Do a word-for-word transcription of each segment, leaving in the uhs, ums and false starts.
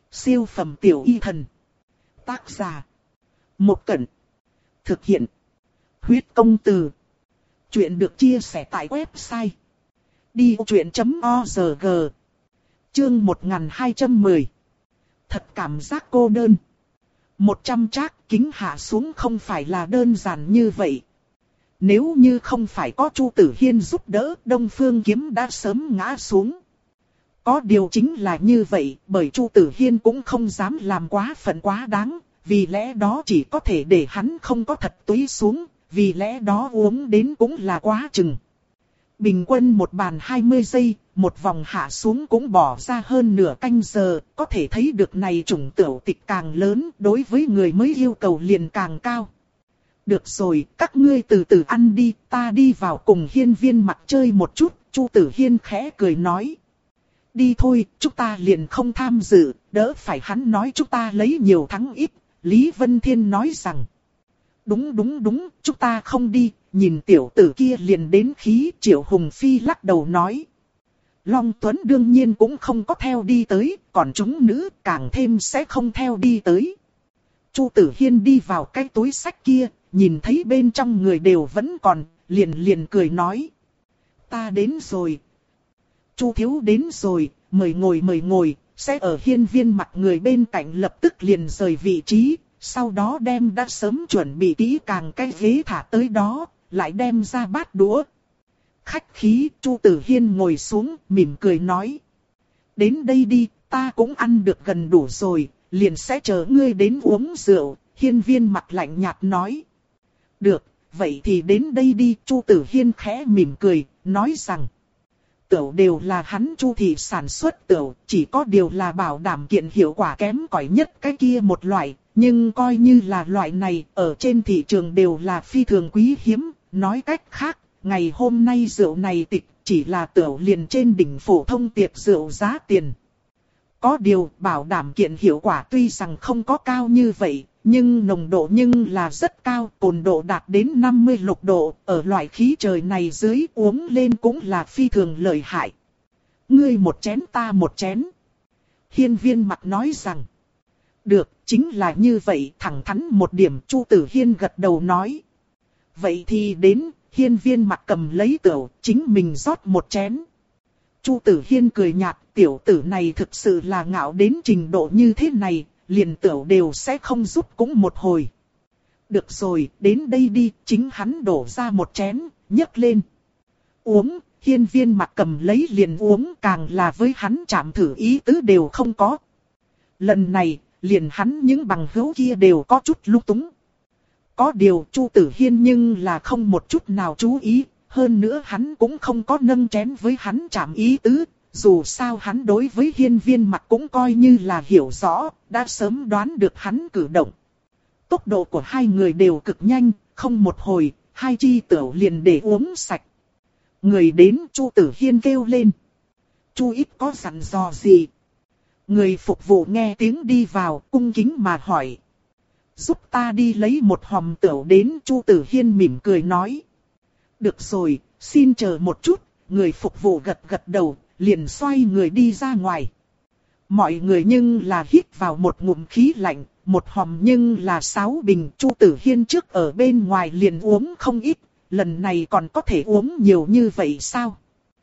Siêu phẩm tiểu y thần. Tác giả. Một Cẩn. Thực hiện. Huyết công từ. Chuyện được chia sẻ tại website đi vô chuyện chấm org. Chương một nghìn hai trăm mười. Thật cảm giác cô đơn. Một trăm trác kính hạ xuống không phải là đơn giản như vậy. Nếu như không phải có Chu Tử Hiên giúp đỡ, Đông Phương Kiếm đã sớm ngã xuống. Có điều chính là như vậy, bởi Chu Tử Hiên cũng không dám làm quá phận quá đáng, vì lẽ đó chỉ có thể để hắn không có thật túi xuống, vì lẽ đó uống đến cũng là quá chừng. Bình quân một bàn hai mươi giây, một vòng hạ xuống cũng bỏ ra hơn nửa canh giờ, có thể thấy được này chủng tửu tịch càng lớn, đối với người mới yêu cầu liền càng cao. Được rồi, các ngươi từ từ ăn đi, ta đi vào cùng Hiên Viên Mặc chơi một chút, Chu Tử Hiên khẽ cười nói. Đi thôi, chúng ta liền không tham dự, đỡ phải hắn nói chúng ta lấy nhiều thắng ít. Lý Vân Thiên nói rằng. Đúng đúng đúng, chúng ta không đi, nhìn tiểu tử kia liền đến khí. Triệu Hùng Phi lắc đầu nói. Long Tuấn đương nhiên cũng không có theo đi tới, còn chúng nữ càng thêm sẽ không theo đi tới. Chu Tử Hiên đi vào cái túi sách kia, nhìn thấy bên trong người đều vẫn còn, liền liền cười nói. Ta đến rồi. Chu thiếu đến rồi, mời ngồi mời ngồi, sẽ ở Hiên Viên Mặc người bên cạnh lập tức liền rời vị trí, sau đó đem đã sớm chuẩn bị kỹ càng cái ghế thả tới đó, lại đem ra bát đũa. Khách khí, Chu Tử Hiên ngồi xuống, mỉm cười nói. Đến đây đi, ta cũng ăn được gần đủ rồi, liền sẽ chờ ngươi đến uống rượu, Hiên Viên Mặc lạnh nhạt nói. Được, vậy thì đến đây đi, Chu Tử Hiên khẽ mỉm cười, nói rằng. Tửu đều là hắn Chu thị sản xuất tửu, chỉ có điều là bảo đảm kiện hiệu quả kém cỏi nhất cái kia một loại, nhưng coi như là loại này, ở trên thị trường đều là phi thường quý hiếm, nói cách khác, ngày hôm nay rượu này tịch, chỉ là tửu liền trên đỉnh phổ thông tiệc rượu giá tiền. Có điều, bảo đảm kiện hiệu quả tuy rằng không có cao như vậy, nhưng nồng độ nhưng là rất cao, cồn độ đạt đến năm mươi lục độ, ở loại khí trời này dưới uống lên cũng là phi thường lợi hại. Ngươi một chén ta một chén. Hiên Viên Mặc nói rằng. Được, chính là như vậy, thẳng thắn một điểm. Chu Tử Hiên gật đầu nói. Vậy thì đến, Hiên Viên Mặc cầm lấy tửu, chính mình rót một chén. Chu Tử Hiên cười nhạt, tiểu tử này thực sự là ngạo đến trình độ như thế này. Liền tửu đều sẽ không giúp cũng một hồi. Được rồi, đến đây đi, chính hắn đổ ra một chén, nhấc lên. Uống, Hiên Viên Mặc cầm lấy liền uống, càng là với hắn chạm thử ý tứ đều không có. Lần này, liền hắn những bằng hữu kia đều có chút lung túng. Có điều Chu Tử Hiên nhưng là không một chút nào chú ý, hơn nữa hắn cũng không có nâng chén với hắn chạm ý tứ. Dù sao hắn đối với Hiên Viên Mặc cũng coi như là hiểu rõ, đã sớm đoán được hắn cử động. Tốc độ của hai người đều cực nhanh, không một hồi, hai chi tửu liền để uống sạch. Người đến, Chu Tử Hiên kêu lên. Chu ít có dặn dò gì? Người phục vụ nghe tiếng đi vào, cung kính mà hỏi. Giúp ta đi lấy một hòm tửu đến, Chu Tử Hiên mỉm cười nói. Được rồi, xin chờ một chút, người phục vụ gật gật đầu. Liền xoay người đi ra ngoài. Mọi người nhưng là hít vào một ngụm khí lạnh, một hòm nhưng là sáu bình. Chu Tử Hiên trước ở bên ngoài liền uống không ít, lần này còn có thể uống nhiều như vậy sao?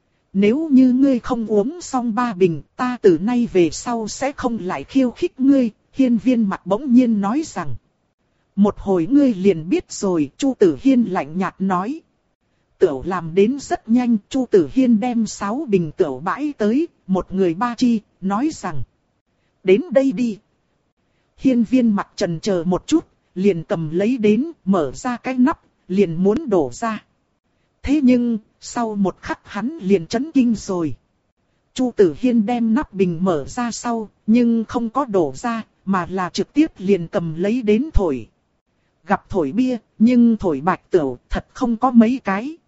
Nếu như ngươi không uống xong ba bình, ta từ nay về sau sẽ không lại khiêu khích ngươi, Hiên Viên Mặc bỗng nhiên nói rằng. Một hồi ngươi liền biết rồi, Chu Tử Hiên lạnh nhạt nói. Tửu làm đến rất nhanh, Chu Tử Hiên đem sáu bình tửu bãi tới, một người ba chi, nói rằng. Đến đây đi. Hiên Viên Mặc chần chờ một chút, liền cầm lấy đến, mở ra cái nắp, liền muốn đổ ra. Thế nhưng, sau một khắc hắn liền chấn kinh rồi. Chu Tử Hiên đem nắp bình mở ra sau, nhưng không có đổ ra, mà là trực tiếp liền cầm lấy đến thổi. Gặp thổi bia, nhưng thổi bạch tửu thật không có mấy cái.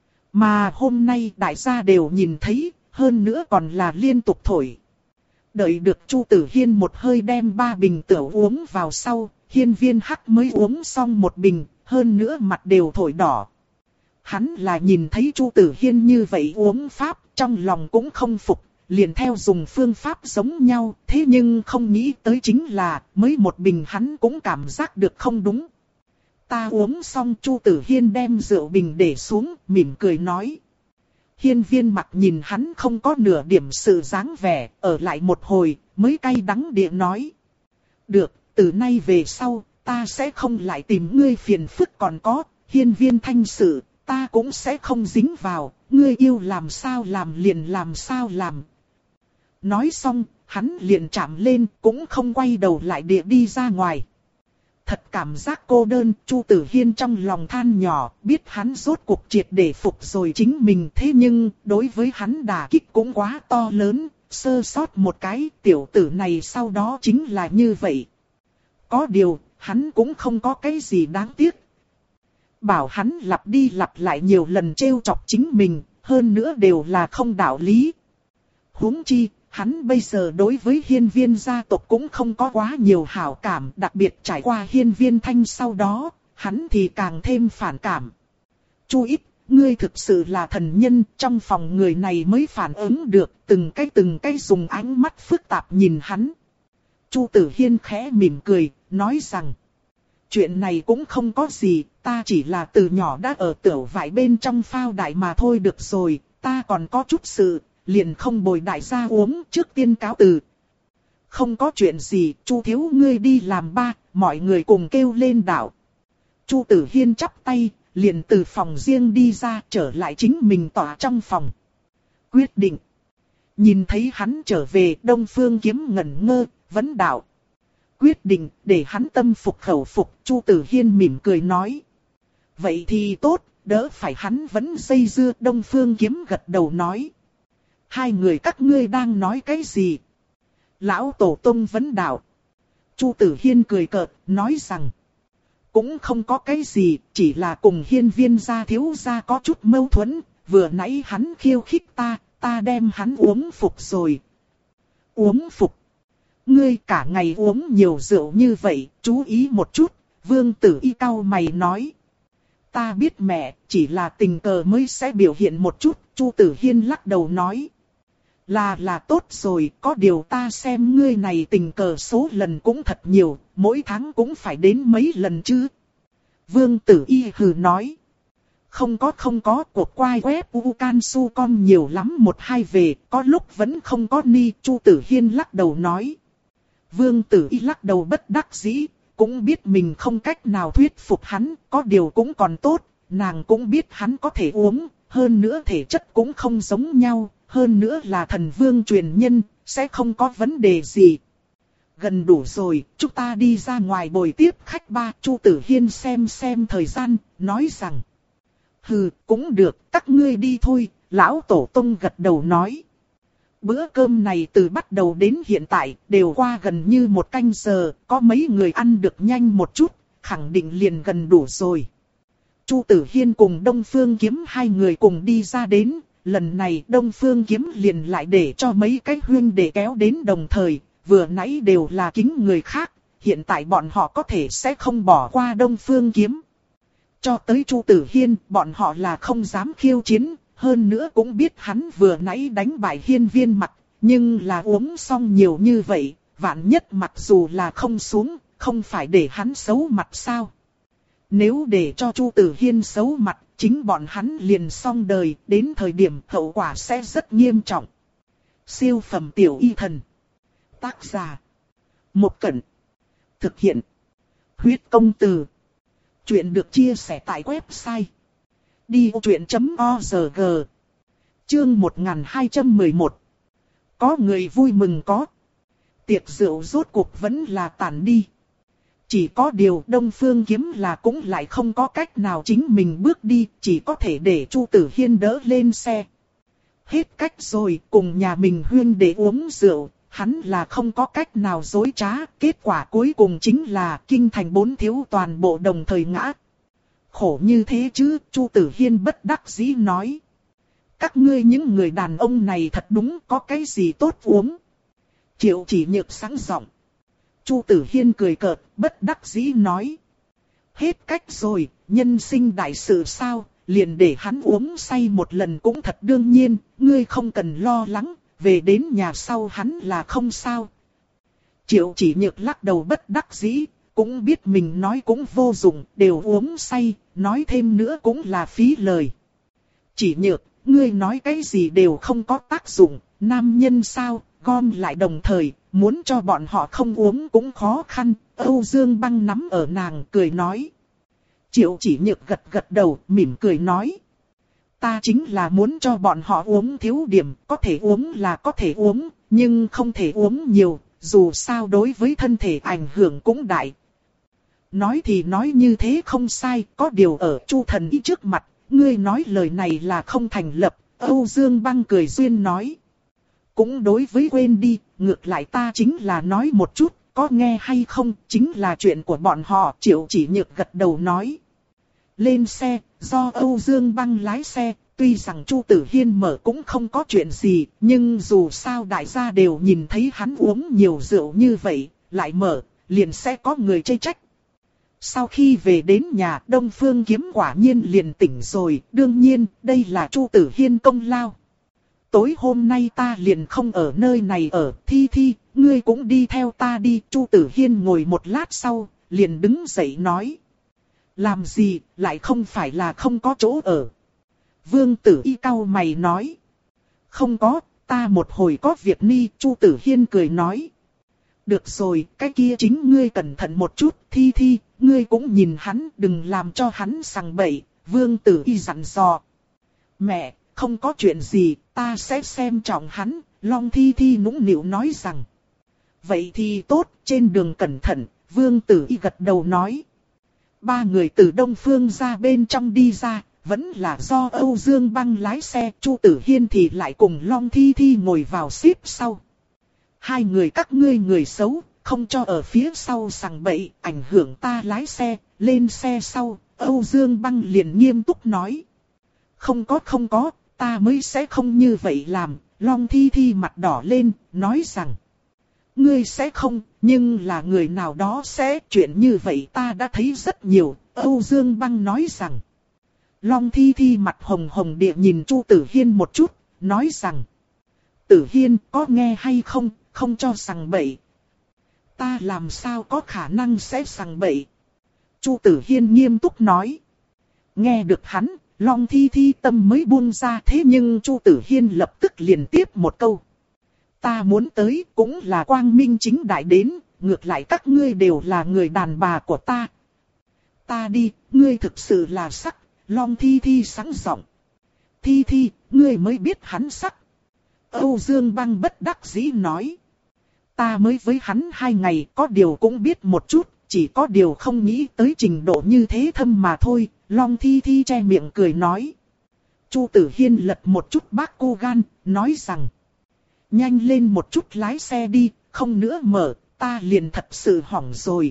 Mà hôm nay đại gia đều nhìn thấy, hơn nữa còn là liên tục thổi. Đợi được Chu Tử Hiên một hơi đem ba bình tửu uống vào sau, Hiên Viên Hắc mới uống xong một bình, hơn nữa mặt đều thổi đỏ. Hắn là nhìn thấy Chu Tử Hiên như vậy uống pháp, trong lòng cũng không phục, liền theo dùng phương pháp giống nhau, thế nhưng không nghĩ tới chính là, mới một bình hắn cũng cảm giác được không đúng. Ta uống xong, Chu Tử Hiên đem rượu bình để xuống, mỉm cười nói. Hiên Viên Mặc nhìn hắn không có nửa điểm sự dáng vẻ, ở lại một hồi, mới cay đắng địa nói. Được, từ nay về sau, ta sẽ không lại tìm ngươi phiền phức, còn có, Hiên Viên Thanh sự, ta cũng sẽ không dính vào, ngươi yêu làm sao làm liền làm sao làm. Nói xong, hắn liền chạm lên, cũng không quay đầu lại địa đi ra ngoài. Thật cảm giác cô đơn, Chu Tử Hiên trong lòng than nhỏ, biết hắn rốt cuộc triệt để phục rồi chính mình, thế nhưng, đối với hắn đả kích cũng quá to lớn, sơ sót một cái, tiểu tử này sau đó chính là như vậy. Có điều, hắn cũng không có cái gì đáng tiếc. Bảo hắn lặp đi lặp lại nhiều lần trêu chọc chính mình, hơn nữa đều là không đạo lý. Huống chi, hắn bây giờ đối với Hiên Viên gia tộc cũng không có quá nhiều hảo cảm, đặc biệt trải qua Hiên Viên Thanh sau đó, hắn thì càng thêm phản cảm. Chu Ít, ngươi thực sự là thần nhân, trong phòng người này mới phản ứng được, từng cái từng cái dùng ánh mắt phức tạp nhìn hắn. Chu Tử Hiên khẽ mỉm cười, nói rằng, chuyện này cũng không có gì, ta chỉ là từ nhỏ đã ở tiểu vải bên trong phao đại mà thôi, được rồi, ta còn có chút sự, liền không bồi đại gia uống, trước tiên cáo từ. Không có chuyện gì, Chu thiếu ngươi đi làm ba, mọi người cùng kêu lên đạo. Chu Tử Hiên chắp tay, liền từ phòng riêng đi ra, trở lại chính mình tỏa trong phòng. Quyết định. Nhìn thấy hắn trở về, Đông Phương Kiếm ngẩn ngơ, vấn đạo. Quyết định, để hắn tâm phục khẩu phục, Chu Tử Hiên mỉm cười nói. Vậy thì tốt, đỡ phải hắn vẫn dây dưa, Đông Phương Kiếm gật đầu nói. Hai người các ngươi đang nói cái gì? Lão Tổ Tông vấn đạo. Chu Tử Hiên cười cợt, nói rằng. Cũng không có cái gì, chỉ là cùng Hiên Viên gia thiếu gia có chút mâu thuẫn. Vừa nãy hắn khiêu khích ta, ta đem hắn uống phục rồi. Uống phục? Ngươi cả ngày uống nhiều rượu như vậy, chú ý một chút. Vương Tử Y cau mày nói. Ta biết mẹ, chỉ là tình cờ mới sẽ biểu hiện một chút. Chu Tử Hiên lắc đầu nói. Là là tốt rồi, có điều ta xem ngươi này tình cờ số lần cũng thật nhiều, mỗi tháng cũng phải đến mấy lần chứ. Vương Tử Y hừ nói. Không có không có, cuộc quay web u can su con nhiều lắm một hai về, có lúc vẫn không có ni, Chu Tử Hiên lắc đầu nói. Vương Tử Y lắc đầu bất đắc dĩ, cũng biết mình không cách nào thuyết phục hắn, có điều cũng còn tốt, nàng cũng biết hắn có thể uống, hơn nữa thể chất cũng không giống nhau. Hơn nữa là thần vương truyền nhân, sẽ không có vấn đề gì. Gần đủ rồi, chúng ta đi ra ngoài bồi tiếp khách ba. Chu Tử Hiên xem xem thời gian, nói rằng. Hừ, cũng được, các ngươi đi thôi, Lão Tổ Tông gật đầu nói. Bữa cơm này từ bắt đầu đến hiện tại, đều qua gần như một canh giờ, có mấy người ăn được nhanh một chút, khẳng định liền gần đủ rồi. Chu Tử Hiên cùng Đông Phương Kiếm hai người cùng đi ra đến. Lần này Đông Phương Kiếm liền lại để cho mấy cái huynh để kéo đến đồng thời, vừa nãy đều là kính người khác, hiện tại bọn họ có thể sẽ không bỏ qua Đông Phương Kiếm. Cho tới Chu Tử Hiên, bọn họ là không dám khiêu chiến, hơn nữa cũng biết hắn vừa nãy đánh bại Hiên Viên Mặc, nhưng là uống xong nhiều như vậy, vạn nhất mặc dù là không xuống, không phải để hắn xấu mặt sao. Nếu để cho Chu Tử Hiên xấu mặt, chính bọn hắn liền xong đời, đến thời điểm hậu quả sẽ rất nghiêm trọng. Siêu phẩm tiểu y thần. Tác giả. Một Cẩn. Thực hiện. Huyết công từ. Chuyện được chia sẻ tại website. đi ô chuyện chấm o rờ giê. Chương một nghìn hai trăm mười một. Có người vui mừng có. Tiệc rượu rốt cuộc vẫn là tàn đi. Chỉ có điều Đông Phương Kiếm là cũng lại không có cách nào chính mình bước đi, chỉ có thể để Chu Tử Hiên đỡ lên xe. Hết cách rồi, cùng nhà mình huyên để uống rượu, hắn là không có cách nào dối trá, kết quả cuối cùng chính là kinh thành bốn thiếu toàn bộ đồng thời ngã. Khổ như thế chứ, Chu Tử Hiên bất đắc dĩ nói. Các ngươi những người đàn ông này thật đúng có cái gì tốt uống. Triệu Chỉ Nhược sáng giọng. Chu Tử Hiên cười cợt, bất đắc dĩ nói. Hết cách rồi, nhân sinh đại sự sao, liền để hắn uống say một lần cũng thật đương nhiên, ngươi không cần lo lắng, về đến nhà sau hắn là không sao. Triệu Chỉ Nhược lắc đầu bất đắc dĩ, cũng biết mình nói cũng vô dụng, đều uống say, nói thêm nữa cũng là phí lời. Chỉ Nhược, ngươi nói cái gì đều không có tác dụng, nam nhân sao, gom lại đồng thời, muốn cho bọn họ không uống cũng khó khăn. Âu Dương Băng nắm ở nàng cười nói. Triệu Chỉ Nhược gật gật đầu, mỉm cười nói. Ta chính là muốn cho bọn họ uống thiếu điểm, có thể uống là có thể uống, nhưng không thể uống nhiều, dù sao đối với thân thể ảnh hưởng cũng đại. Nói thì nói như thế không sai, có điều ở Chu Thần Y trước mặt, ngươi nói lời này là không thành lập. Âu Dương Băng cười duyên nói. Cũng đối với quên đi, ngược lại ta chính là nói một chút, có nghe hay không, chính là chuyện của bọn họ. Triệu Chỉ Nhược gật đầu nói. Lên xe, do Âu Dương Băng lái xe, tuy rằng Chu Tử Hiên mở cũng không có chuyện gì, nhưng dù sao đại gia đều nhìn thấy hắn uống nhiều rượu như vậy, lại mở, liền sẽ có người chê trách. Sau khi về đến nhà, Đông Phương Kiếm quả nhiên liền tỉnh rồi, đương nhiên, đây là Chu Tử Hiên công lao. Tối hôm nay ta liền không ở nơi này ở, Thi Thi, ngươi cũng đi theo ta đi. Chu Tử Hiên ngồi một lát sau, liền đứng dậy nói. Làm gì, lại không phải là không có chỗ ở. Vương Tử Y cau mày nói. Không có, ta một hồi có việc ni. Chu Tử Hiên cười nói. Được rồi, cái kia chính ngươi cẩn thận một chút. Thi Thi, ngươi cũng nhìn hắn, đừng làm cho hắn sằng bậy. Vương Tử Y dặn dò. Mẹ, không có chuyện gì, ta sẽ xem trọng hắn. Long Thi Thi nũng nịu nói rằng. Vậy thì tốt, trên đường cẩn thận. Vương Tử Y gật đầu nói. Ba người từ Đông Phương ra bên trong đi ra, vẫn là do Âu Dương Băng lái xe, Chu Tử Hiên thì lại cùng Long Thi Thi ngồi vào xếp sau. Hai người các ngươi người xấu, không cho ở phía sau sằng bậy, ảnh hưởng ta lái xe. Lên xe sau, Âu Dương Băng liền nghiêm túc nói. Không có không có, ta mới sẽ không như vậy làm. Long Thi Thi mặt đỏ lên, nói rằng. Ngươi sẽ không, nhưng là người nào đó sẽ, chuyện như vậy ta đã thấy rất nhiều. Âu Dương Băng nói rằng. Long Thi Thi mặt hồng hồng địa nhìn Chu Tử Hiên một chút, nói rằng. Tử Hiên có nghe hay không, không cho sằng bậy. Ta làm sao có khả năng sẽ sằng bậy. Chu Tử Hiên nghiêm túc nói. Nghe được hắn, Long Thi Thi tâm mới buông ra, thế nhưng Chu Tử Hiên lập tức liền tiếp một câu. Ta muốn tới cũng là quang minh chính đại đến, ngược lại các ngươi đều là người đàn bà của ta. Ta đi, ngươi thực sự là sắc. Long Thi Thi sáng giọng. Thi Thi, ngươi mới biết hắn sắc. Âu Dương Băng bất đắc dĩ nói. Ta mới với hắn hai ngày, có điều cũng biết một chút, chỉ có điều không nghĩ tới trình độ như thế thâm mà thôi. Long Thi Thi che miệng cười nói. Chu Tử Hiên lật một chút bác cô gan, nói rằng. Nhanh lên một chút lái xe đi, không nữa mở, ta liền thật sự hỏng rồi.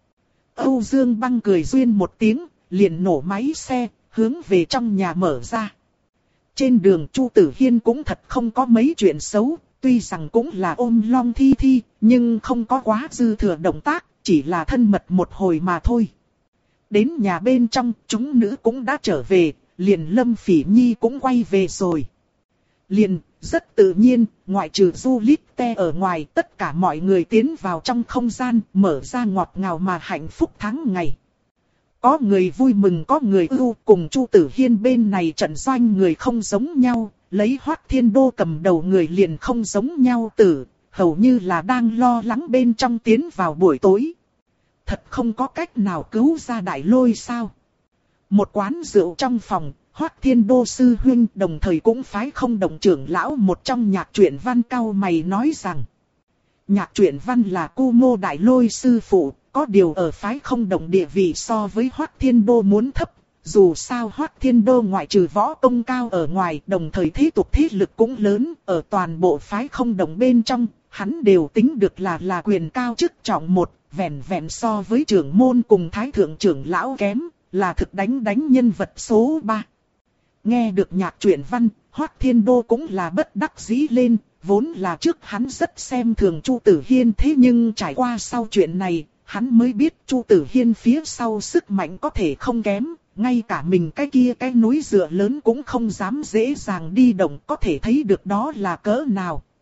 Âu Dương Băng cười duyên một tiếng, liền nổ máy xe, hướng về trong nhà mở ra. Trên đường Chu Tử Hiên cũng thật không có mấy chuyện xấu, tuy rằng cũng là ôm Long Thi Thi, nhưng không có quá dư thừa động tác, chỉ là thân mật một hồi mà thôi. Đến nhà bên trong, chúng nữ cũng đã trở về, liền Lâm Phỉ Nhi cũng quay về rồi. Liền, rất tự nhiên, ngoại trừ Du Lít Te ở ngoài, tất cả mọi người tiến vào trong không gian, mở ra ngọt ngào mà hạnh phúc tháng ngày. Có người vui mừng có người ưu, cùng Chu Tử Hiên bên này trận doanh người không giống nhau, lấy Hoắc Thiên Đô cầm đầu người liền không giống nhau tử, hầu như là đang lo lắng bên trong tiến vào buổi tối. Thật không có cách nào cứu ra Đại Lôi sao? Một quán rượu trong phòng, Hoắc Thiên Đô sư huynh đồng thời cũng phái không đồng trưởng lão một trong Nhạc Truyện Văn cao mày nói rằng. Nhạc Truyện Văn là Cu Mô Đại Lôi sư phụ, có điều ở phái không đồng địa vị so với Hoắc Thiên Đô muốn thấp. Dù sao Hoắc Thiên Đô ngoại trừ võ công cao ở ngoài, đồng thời thế tục thế lực cũng lớn, ở toàn bộ phái không đồng bên trong, hắn đều tính được là là quyền cao chức trọng một, vẹn vẹn so với trưởng môn cùng thái thượng trưởng lão kém, là thực đánh đánh nhân vật số ba. Nghe được Nhạc Truyện Văn, Hoắc Thiên Đô cũng là bất đắc dĩ lên, vốn là trước hắn rất xem thường Chu Tử Hiên, thế nhưng trải qua sau chuyện này, hắn mới biết Chu Tử Hiên phía sau sức mạnh có thể không kém, ngay cả mình cái kia cái núi dựa lớn cũng không dám dễ dàng đi động, có thể thấy được đó là cỡ nào.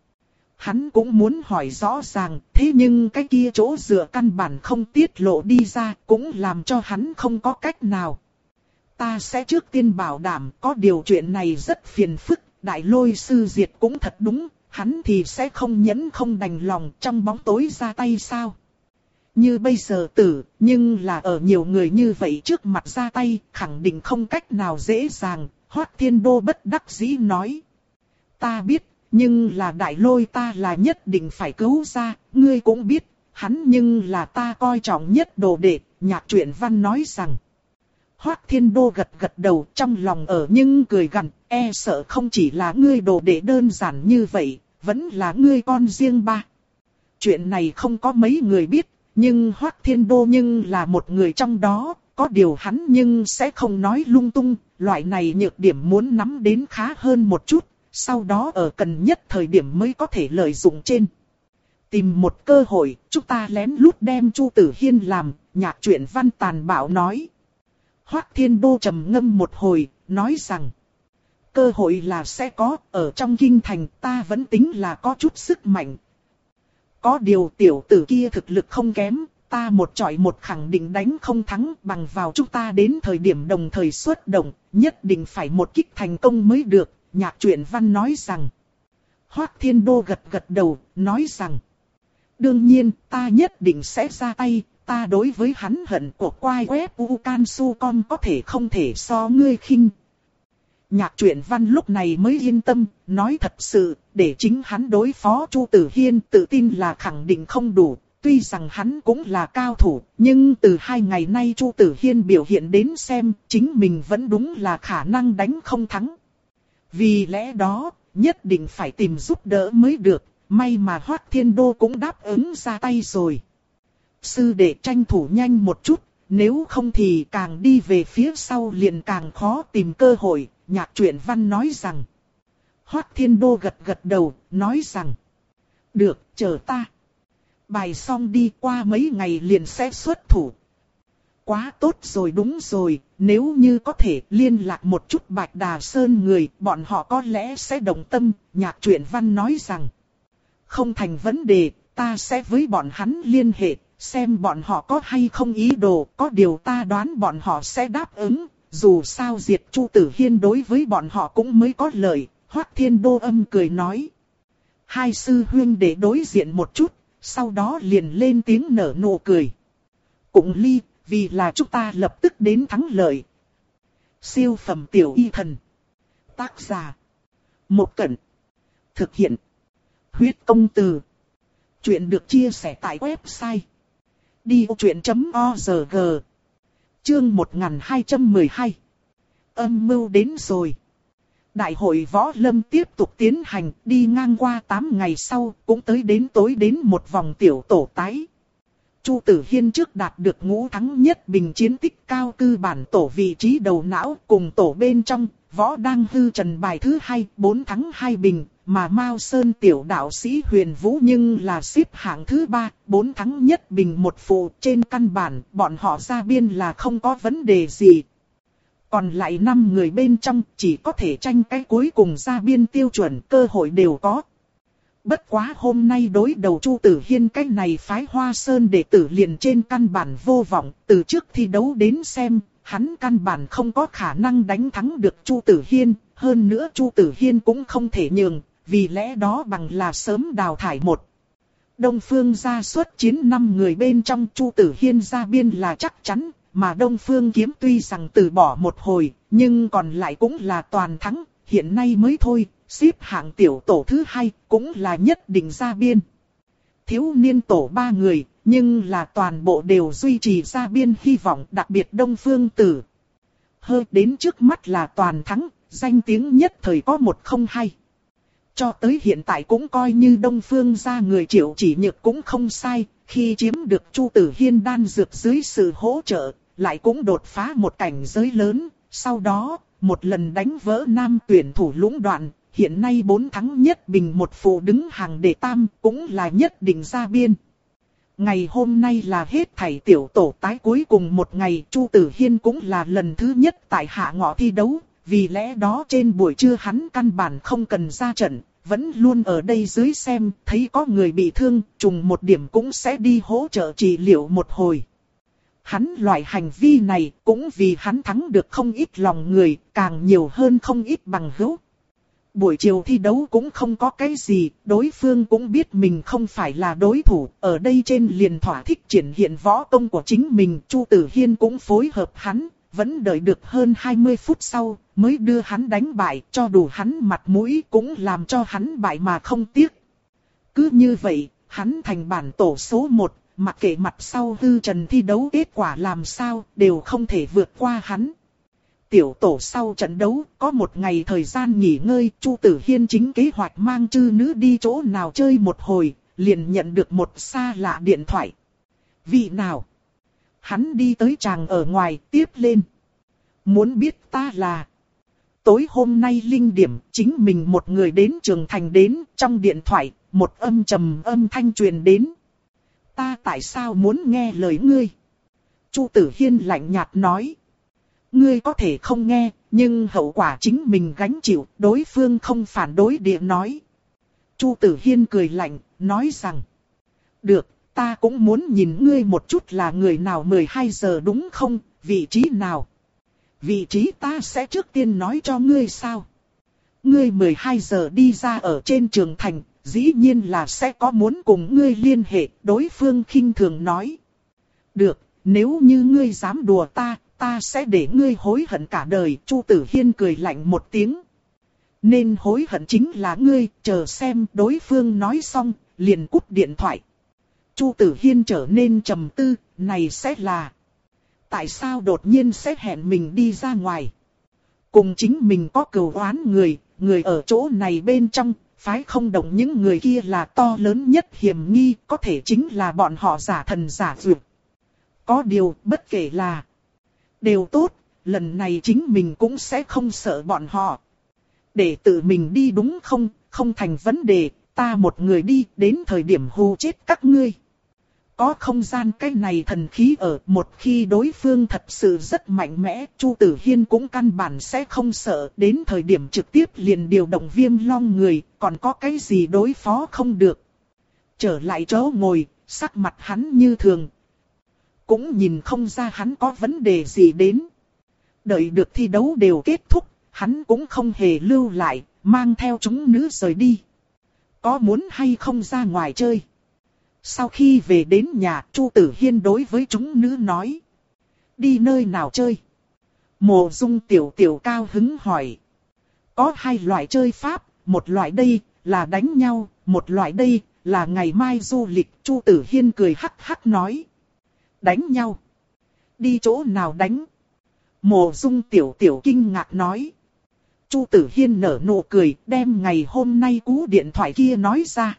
Hắn cũng muốn hỏi rõ ràng, thế nhưng cái kia chỗ dựa căn bản không tiết lộ đi ra, cũng làm cho hắn không có cách nào. Ta sẽ trước tiên bảo đảm, có điều chuyện này rất phiền phức, đại lôi sư diệt cũng thật đúng, hắn thì sẽ không nhẫn không đành lòng trong bóng tối ra tay sao. Như bây giờ tử, nhưng là ở nhiều người như vậy trước mặt ra tay, khẳng định không cách nào dễ dàng, Hoắc Thiên Đô bất đắc dĩ nói. Ta biết, nhưng là đại lôi ta là nhất định phải cứu ra, ngươi cũng biết, hắn nhưng là ta coi trọng nhất đồ đệ, Nhạc Truyện Văn nói rằng. Hoắc Thiên Đô gật gật đầu trong lòng ở nhưng cười gằn, e sợ không chỉ là ngươi đồ đệ đơn giản như vậy, vẫn là ngươi con riêng ba. Chuyện này không có mấy người biết, nhưng Hoắc Thiên Đô nhưng là một người trong đó, có điều hắn nhưng sẽ không nói lung tung, loại này nhược điểm muốn nắm đến khá hơn một chút, sau đó ở cần nhất thời điểm mới có thể lợi dụng trên. Tìm một cơ hội, chúng ta lén lút đem Chu Tử Hiên làm, Nhạc Truyện Văn tàn bạo nói. Hoắc Thiên Đô trầm ngâm một hồi, nói rằng, cơ hội là sẽ có, ở trong kinh thành ta vẫn tính là có chút sức mạnh. Có điều tiểu tử kia thực lực không kém, ta một chọi một khẳng định đánh không thắng, bằng vào chúng ta đến thời điểm đồng thời xuất động, nhất định phải một kích thành công mới được, Nhạc Truyện Văn nói rằng. Hoắc Thiên Đô gật gật đầu, nói rằng, đương nhiên ta nhất định sẽ ra tay, ta đối với hắn hận của quai web Ucansu.com có thể không thể so ngươi khinh. Nhạc Truyện Văn lúc này mới yên tâm, nói thật sự, để chính hắn đối phó Chu Tử Hiên tự tin là khẳng định không đủ. Tuy rằng hắn cũng là cao thủ, nhưng từ hai ngày nay Chu Tử Hiên biểu hiện đến xem, chính mình vẫn đúng là khả năng đánh không thắng. Vì lẽ đó, nhất định phải tìm giúp đỡ mới được, may mà Hoắc Thiên Đô cũng đáp ứng ra tay rồi. Sư đệ tranh thủ nhanh một chút, nếu không thì càng đi về phía sau liền càng khó tìm cơ hội, Nhạc Truyện Văn nói rằng. Hoắc Thiên Đô gật gật đầu, nói rằng, được, chờ ta. Bài xong đi, qua mấy ngày liền sẽ xuất thủ. Quá tốt rồi, đúng rồi, nếu như có thể liên lạc một chút Bạch Đà Sơn người, bọn họ có lẽ sẽ đồng tâm, Nhạc Truyện Văn nói rằng. Không thành vấn đề, ta sẽ với bọn hắn liên hệ, xem bọn họ có hay không ý đồ, có điều ta đoán bọn họ sẽ đáp ứng, dù sao diệt Chu Tử Hiên đối với bọn họ cũng mới có lợi, Hoắc Thiên Đô âm cười nói. Hai sư huynh để đối diện một chút, sau đó liền lên tiếng nở nụ cười. Cũng ly, vì là chúng ta lập tức đến thắng lợi. Siêu phẩm tiểu y thần. Tác giả. Một Cẩn. Thực hiện. Huyết công từ. Chuyện được chia sẻ tại website. đi ô chuyện chấm org. Chương một nghìn hai trăm mười hai. Âm mưu đến rồi. Đại hội võ lâm tiếp tục tiến hành, đi ngang qua tám ngày sau, cũng tới đến tối đến một vòng tiểu tổ tái. Chu Tử Hiên trước đạt được ngũ thắng nhất bình chiến tích cao cư bản tổ vị trí đầu não, cùng tổ bên trong, võ đang hư trần bài thứ hai, bốn thắng hai bình, mà Mao Sơn tiểu đạo sĩ Huyền Vũ nhưng là xếp hạng thứ ba, bốn thắng nhất bình một phụ, trên căn bản, bọn họ ra biên là không có vấn đề gì. Còn lại năm người bên trong chỉ có thể tranh cái cuối cùng ra biên tiêu chuẩn, cơ hội đều có. Bất quá hôm nay đối đầu Chu Tử Hiên cái này phái Hoa Sơn đệ tử liền trên căn bản vô vọng, từ trước thi đấu đến xem, hắn căn bản không có khả năng đánh thắng được Chu Tử Hiên, hơn nữa Chu Tử Hiên cũng không thể nhường, vì lẽ đó bằng là sớm đào thải một. Đông Phương ra xuất chiến năm người bên trong Chu Tử Hiên ra biên là chắc chắn, mà Đông Phương Kiếm tuy rằng từ bỏ một hồi, nhưng còn lại cũng là toàn thắng, hiện nay mới thôi, xếp hạng tiểu tổ thứ hai cũng là nhất định ra biên. Thiếu niên tổ ba người, nhưng là toàn bộ đều duy trì ra biên hy vọng, đặc biệt Đông Phương Tử. Hơi đến trước mắt là toàn thắng, danh tiếng nhất thời có một không hai. Cho tới hiện tại cũng coi như Đông Phương ra người Triệu Chỉ Nhược cũng không sai, khi chiếm được Chu Tử Hiên đan dược dưới sự hỗ trợ, lại cũng đột phá một cảnh giới lớn, sau đó, một lần đánh vỡ nam tuyển thủ lũng đoạn, hiện nay bốn thắng nhất bình một phụ đứng hàng đệ tam, cũng là nhất định ra biên. Ngày hôm nay là hết thảy tiểu tổ tái cuối cùng một ngày, Chu Tử Hiên cũng là lần thứ nhất tại hạ ngọ thi đấu, vì lẽ đó trên buổi trưa hắn căn bản không cần ra trận, vẫn luôn ở đây dưới xem, thấy có người bị thương, trùng một điểm cũng sẽ đi hỗ trợ trị liệu một hồi. Hắn loại hành vi này cũng vì hắn thắng được không ít lòng người, càng nhiều hơn không ít bằng hữu. Buổi chiều thi đấu cũng không có cái gì, đối phương cũng biết mình không phải là đối thủ, ở đây trên liền thỏa thích triển hiện võ công của chính mình. Chu Tử Hiên cũng phối hợp hắn, vẫn đợi được hơn hai mươi phút sau, mới đưa hắn đánh bại, cho đủ hắn mặt mũi cũng làm cho hắn bại mà không tiếc. Cứ như vậy, hắn thành bản tổ số một, mặc kệ mặt sau hư trần thi đấu kết quả làm sao, đều không thể vượt qua hắn. Tiểu tổ sau trận đấu, có một ngày thời gian nghỉ ngơi, Chu Tử Hiên chính kế hoạch mang chư nữ đi chỗ nào chơi một hồi, liền nhận được một xa lạ điện thoại. Vị nào? Hắn đi tới chàng ở ngoài, tiếp lên. Muốn biết ta là... Tối hôm nay linh điểm, chính mình một người đến Trường Thành đến, trong điện thoại, một âm trầm âm thanh truyền đến. Ta tại sao muốn nghe lời ngươi? Chu Tử Hiên lạnh nhạt nói. Ngươi có thể không nghe, nhưng hậu quả chính mình gánh chịu, đối phương không phản đối địa nói. Chu Tử Hiên cười lạnh, nói rằng. Được, ta cũng muốn nhìn ngươi một chút là người nào mười hai giờ đúng không, vị trí nào? Vị trí ta sẽ trước tiên nói cho ngươi sao? Ngươi mười hai giờ đi ra ở trên Trường Thành, dĩ nhiên là sẽ có muốn cùng ngươi liên hệ, đối phương khinh thường nói. Được, nếu như ngươi dám đùa ta, ta sẽ để ngươi hối hận cả đời. Chu Tử Hiên cười lạnh một tiếng. Nên hối hận chính là ngươi, chờ xem. Đối phương nói xong, liền cúp điện thoại. Chu Tử Hiên trở nên trầm tư, này sẽ là... Tại sao đột nhiên sẽ hẹn mình đi ra ngoài? Cùng chính mình có cừu oán người, người ở chỗ này bên trong, phái không động những người kia là to lớn nhất hiểm nghi, có thể chính là bọn họ giả thần giả dược. Có điều, bất kể là... Đều tốt, lần này chính mình cũng sẽ không sợ bọn họ. Để tự mình đi đúng không, không thành vấn đề, ta một người đi, đến thời điểm hù chết các ngươi. Có không gian cái này thần khí ở, một khi đối phương thật sự rất mạnh mẽ, Chu Tử Hiên cũng căn bản sẽ không sợ, đến thời điểm trực tiếp liền điều động Viêm Long người, còn có cái gì đối phó không được. Trở lại chỗ ngồi, sắc mặt hắn như thường. Cũng nhìn không ra hắn có vấn đề gì đến. Đợi được thi đấu đều kết thúc, hắn cũng không hề lưu lại, mang theo chúng nữ rời đi. Có muốn hay không ra ngoài chơi? Sau khi về đến nhà, Chu Tử Hiên đối với chúng nữ nói. Đi nơi nào chơi? Mộ Dung tiểu tiểu cao hứng hỏi. Có hai loại chơi pháp, một loại đây là đánh nhau, một loại đây là ngày mai du lịch. Chu Tử Hiên cười hắc hắc nói. Đánh nhau? Đi chỗ nào đánh? Mộ Dung tiểu tiểu kinh ngạc nói. Chu Tử Hiên nở nụ cười, đem ngày hôm nay cú điện thoại kia nói ra.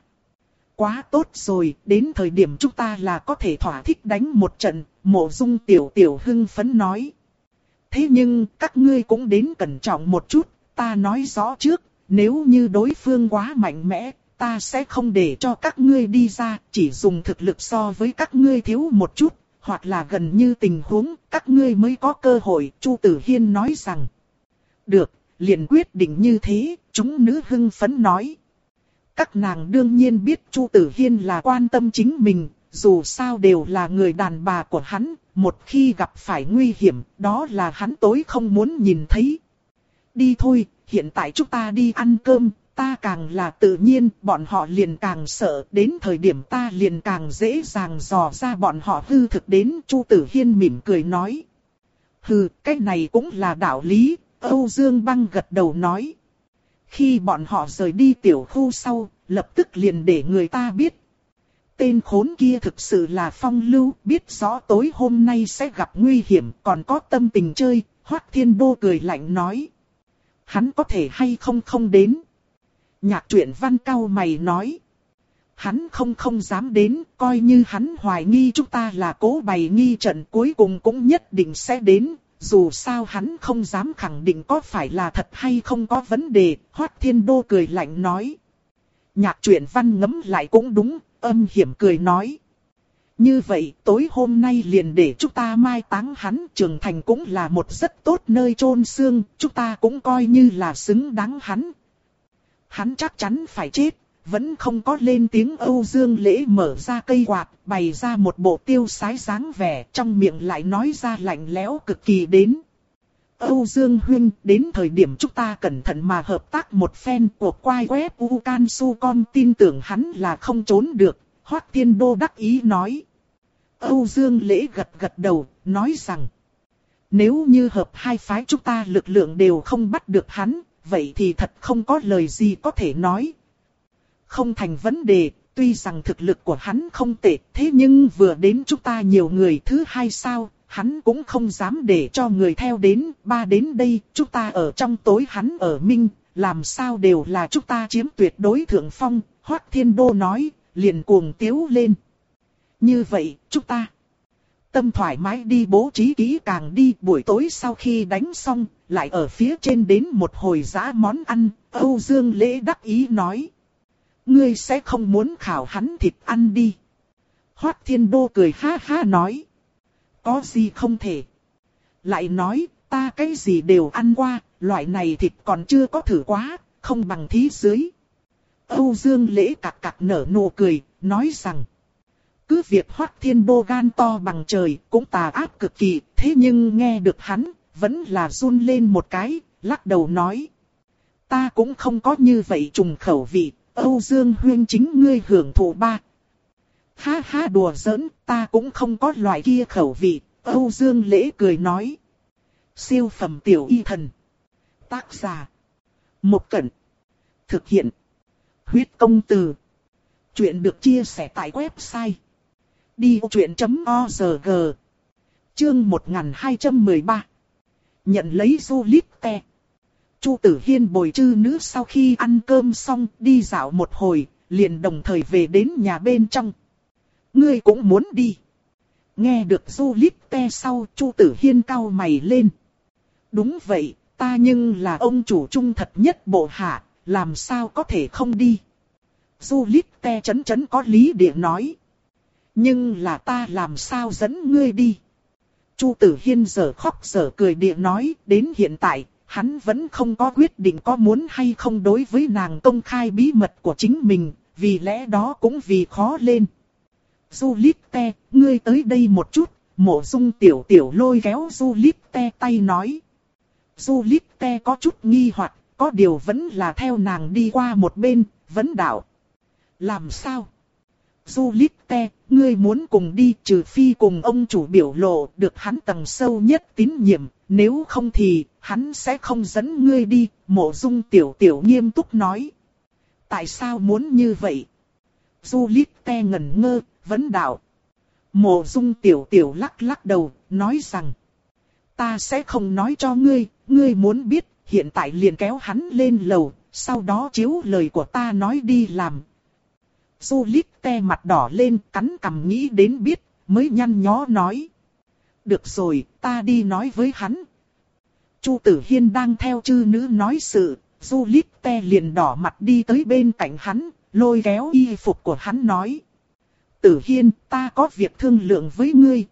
Quá tốt rồi, đến thời điểm chúng ta là có thể thỏa thích đánh một trận, Mộ Dung tiểu tiểu hưng phấn nói. Thế nhưng, các ngươi cũng đến cẩn trọng một chút, ta nói rõ trước, nếu như đối phương quá mạnh mẽ, ta sẽ không để cho các ngươi đi ra, chỉ dùng thực lực so với các ngươi thiếu một chút, hoặc là gần như tình huống, các ngươi mới có cơ hội. Chu Tử Hiên nói rằng. Được, liền quyết định như thế, chúng nữ hưng phấn nói. Các nàng đương nhiên biết Chu Tử Hiên là quan tâm chính mình, dù sao đều là người đàn bà của hắn, một khi gặp phải nguy hiểm, đó là hắn tối không muốn nhìn thấy. Đi thôi, hiện tại chúng ta đi ăn cơm, ta càng là tự nhiên, bọn họ liền càng sợ, đến thời điểm ta liền càng dễ dàng dò ra bọn họ hư thực đến. Chu Tử Hiên mỉm cười nói. Hừ, cái này cũng là đạo lý, Âu Dương Băng gật đầu nói. Khi bọn họ rời đi tiểu khu sau, lập tức liền để người ta biết. Tên khốn kia thực sự là phong lưu, biết rõ tối hôm nay sẽ gặp nguy hiểm, còn có tâm tình chơi. Hoắc Thiên Đô cười lạnh nói. Hắn có thể hay không không đến. Nhạc Truyện Văn cau mày nói. Hắn không không dám đến, coi như hắn hoài nghi chúng ta là cố bày nghi trận, cuối cùng cũng nhất định sẽ đến. Dù sao hắn không dám khẳng định có phải là thật hay không có vấn đề. Hoắc Thiên Đô cười lạnh nói. Nhạc Truyện Văn ngẫm lại cũng đúng, âm hiểm cười nói. Như vậy tối hôm nay liền để chúng ta mai táng hắn. Trường Thành cũng là một rất tốt nơi chôn xương, chúng ta cũng coi như là xứng đáng hắn. hắn chắc chắn phải chết. Vẫn không có lên tiếng. Âu Dương Lễ mở ra cây quạt, bày ra một bộ tiêu sái dáng vẻ, trong miệng lại nói ra lạnh lẽo cực kỳ đến. Âu Dương huynh, đến thời điểm chúng ta cẩn thận mà hợp tác một phen. Cuộc quay web Ukansucom tin tưởng hắn là không trốn được. Hoắc Thiên Đô đắc ý nói. Âu Dương Lễ gật gật đầu, nói rằng, nếu như hợp hai phái chúng ta lực lượng đều không bắt được hắn, vậy thì thật không có lời gì có thể nói. Không thành vấn đề, tuy rằng thực lực của hắn không tệ, thế nhưng vừa đến chúng ta nhiều người, thứ hai sao, hắn cũng không dám để cho người theo đến. Ba đến đây, chúng ta ở trong tối, hắn ở minh, làm sao đều là chúng ta chiếm tuyệt đối thượng phong. Hoắc Thiên Đô nói, liền cuồng tiếu lên. Như vậy, chúng ta tâm thoải mái đi bố trí kỹ càng đi. Buổi tối sau khi đánh xong, lại ở phía trên đến một hồi giã món ăn. Âu Dương Lễ đắc ý nói. Ngươi sẽ không muốn khảo hắn thịt ăn đi. Hoắc Thiên Đô cười ha ha nói. Có gì không thể. Lại nói, ta cái gì đều ăn qua, loại này thịt còn chưa có thử quá, không bằng thí dưới. Âu Dương Lễ cặc cặc nở nụ cười, nói rằng. Cứ việc Hoắc Thiên Đô gan to bằng trời, cũng tà ác cực kỳ, thế nhưng nghe được hắn, vẫn là run lên một cái, lắc đầu nói. Ta cũng không có như vậy trùng khẩu vị, Âu Dương huynh chính ngươi hưởng thụ ba. Ha ha đùa giỡn, ta cũng không có loại kia khẩu vị, Âu Dương Lễ cười nói. Siêu phẩm tiểu y thần. Tác giả. Một Cẩn. Thực hiện. Huyết công từ. Chuyện được chia sẻ tại website đi vô chuyện chấm org. Chương một nghìn hai trăm mười ba. Nhận lấy du lít te. Chu Tử Hiên bồi chư nữ sau khi ăn cơm xong đi dạo một hồi, liền đồng thời về đến nhà bên trong. Ngươi cũng muốn đi. Nghe được du lít te sau, Chu Tử Hiên cau mày lên. Đúng vậy, ta nhưng là ông chủ trung thật nhất bộ hạ, làm sao có thể không đi. Du lít te chấn chấn có lý địa nói. Nhưng là ta làm sao dẫn ngươi đi. Chu Tử Hiên giờ khóc giờ cười địa nói, đến hiện tại, hắn vẫn không có quyết định có muốn hay không đối với nàng công khai bí mật của chính mình, vì lẽ đó cũng vì khó lên. Du lít te, ngươi tới đây một chút, Mộ Dung tiểu tiểu lôi kéo du lít te tay nói. Du lít te có chút nghi hoặc, có điều vẫn là theo nàng đi qua một bên, vấn đạo. Làm sao? Du lít te, ngươi muốn cùng đi trừ phi cùng ông chủ biểu lộ được hắn tầng sâu nhất tín nhiệm, nếu không thì hắn sẽ không dẫn ngươi đi, Mộ Dung tiểu tiểu nghiêm túc nói. Tại sao muốn như vậy? Du lít te ngẩn ngơ, vấn đạo. Mộ Dung tiểu tiểu lắc lắc đầu, nói rằng. Ta sẽ không nói cho ngươi, ngươi muốn biết, hiện tại liền kéo hắn lên lầu, sau đó chiếu lời của ta nói đi làm. Du lít te mặt đỏ lên, cắn cằm nghĩ đến biết, mới nhăn nhó nói. Được rồi, ta đi nói với hắn. Chu Tử Hiên đang theo chư nữ nói sự, du lít te liền đỏ mặt đi tới bên cạnh hắn, lôi kéo y phục của hắn nói. Tử Hiên, ta có việc thương lượng với ngươi.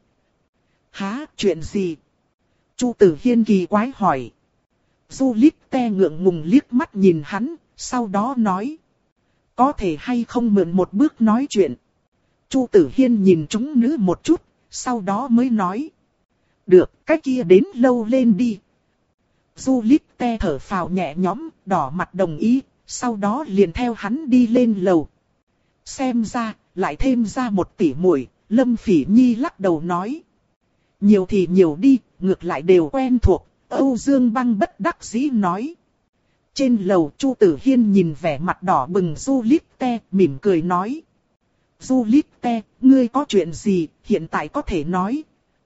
Hả, chuyện gì? Chu Tử Hiên kỳ quái hỏi. Du lít te ngượng ngùng liếc mắt nhìn hắn, sau đó nói. Có thể hay không mượn một bước nói chuyện. Chu Tử Hiên nhìn chúng nữ một chút, sau đó mới nói. Được, cái kia đến lâu lên đi. Du lít te thở phào nhẹ nhõm, đỏ mặt đồng ý, sau đó liền theo hắn đi lên lầu. Xem ra, lại thêm ra một tỷ muội, Lâm Phỉ Nhi lắc đầu nói. Nhiều thì nhiều đi, ngược lại đều quen thuộc, Âu Dương Băng bất đắc dĩ nói. Trên lầu Chu Tử Hiên nhìn vẻ mặt đỏ bừng Du lít te, mỉm cười nói. Du lít te, ngươi có chuyện gì, hiện tại có thể nói.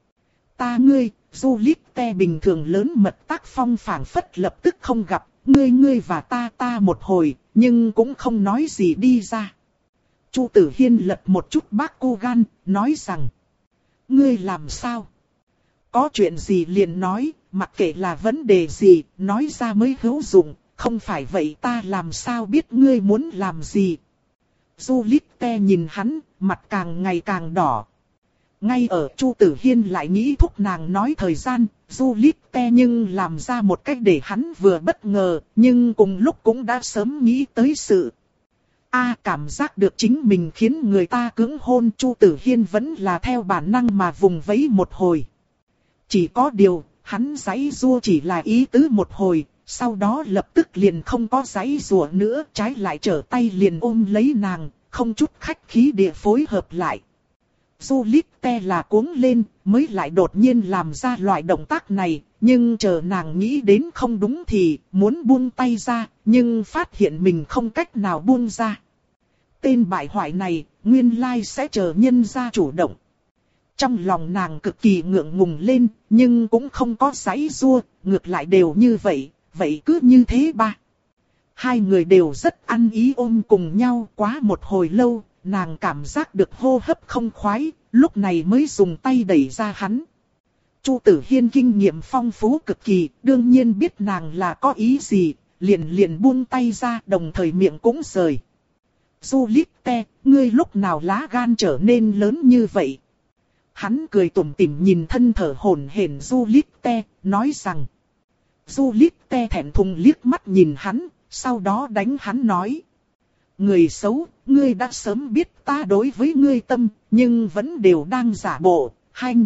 Ta ngươi, Du lít te bình thường lớn mật tác phong phảng phất lập tức không gặp, ngươi ngươi và ta ta một hồi, nhưng cũng không nói gì đi ra. Chu Tử Hiên lật một chút bác cô gan, nói rằng. Ngươi làm sao? Có chuyện gì liền nói, mặc kệ là vấn đề gì, nói ra mới hữu dụng, không phải vậy ta làm sao biết ngươi muốn làm gì. Du lít te nhìn hắn, mặt càng ngày càng đỏ. Ngay ở Chu Tử Hiên lại nghĩ thúc nàng nói thời gian, Juliette nhưng làm ra một cách để hắn vừa bất ngờ, nhưng cùng lúc cũng đã sớm nghĩ tới sự. A cảm giác được chính mình khiến người ta cưỡng hôn, Chu Tử Hiên vẫn là theo bản năng mà vùng vẫy một hồi. Chỉ có điều, hắn giãy giụa chỉ là ý tứ một hồi, sau đó lập tức liền không có giãy giụa nữa, trái lại trở tay liền ôm lấy nàng, không chút khách khí địa phối hợp lại. Juliette là cuống lên, mới lại đột nhiên làm ra loại động tác này, nhưng chờ nàng nghĩ đến không đúng thì muốn buông tay ra, nhưng phát hiện mình không cách nào buông ra. Tên bại hoại này, nguyên lai sẽ chờ nhân ra chủ động. Trong lòng nàng cực kỳ ngượng ngùng lên, nhưng cũng không có giãy giụa, ngược lại đều như vậy, vậy cứ như thế ba. Hai người đều rất ăn ý ôm cùng nhau, quá một hồi lâu, nàng cảm giác được hô hấp không khoái, lúc này mới dùng tay đẩy ra hắn. Chu Tử Hiên kinh nghiệm phong phú cực kỳ, đương nhiên biết nàng là có ý gì, liền liền buông tay ra, đồng thời miệng cũng rời. Juliette, ngươi lúc nào lá gan trở nên lớn như vậy? Hắn cười tủm tỉm nhìn thân thở hổn hển Juliette, nói rằng. Juliette thẹn thùng liếc mắt nhìn hắn, sau đó đánh hắn nói. Người xấu, ngươi đã sớm biết ta đối với ngươi tâm, nhưng vẫn đều đang giả bộ, hanh.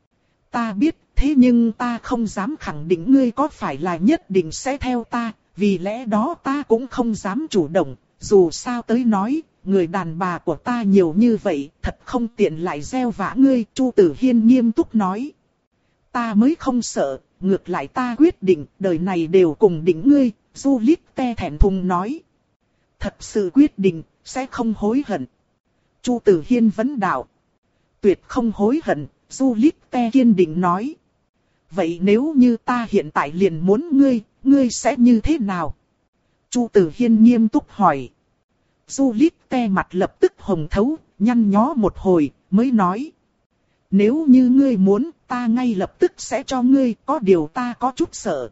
Ta biết, thế nhưng ta không dám khẳng định ngươi có phải là nhất định sẽ theo ta, vì lẽ đó ta cũng không dám chủ động, dù sao tới nói, người đàn bà của ta nhiều như vậy, thật không tiện lại gieo vạ ngươi, Chu Tử Hiên nghiêm túc nói. Ta mới không sợ, ngược lại ta quyết định, đời này đều cùng định ngươi, Juliette thẹn thùng nói. Thật sự quyết định, sẽ không hối hận. Chu Tử Hiên vấn đạo. Tuyệt không hối hận, Juliette kiên định nói. Vậy nếu như ta hiện tại liền muốn ngươi, ngươi sẽ như thế nào? Chu Tử Hiên nghiêm túc hỏi. Juliette mặt lập tức hồng thấu, nhăn nhó một hồi, mới nói. Nếu như ngươi muốn, ta ngay lập tức sẽ cho ngươi, có điều ta có chút sợ.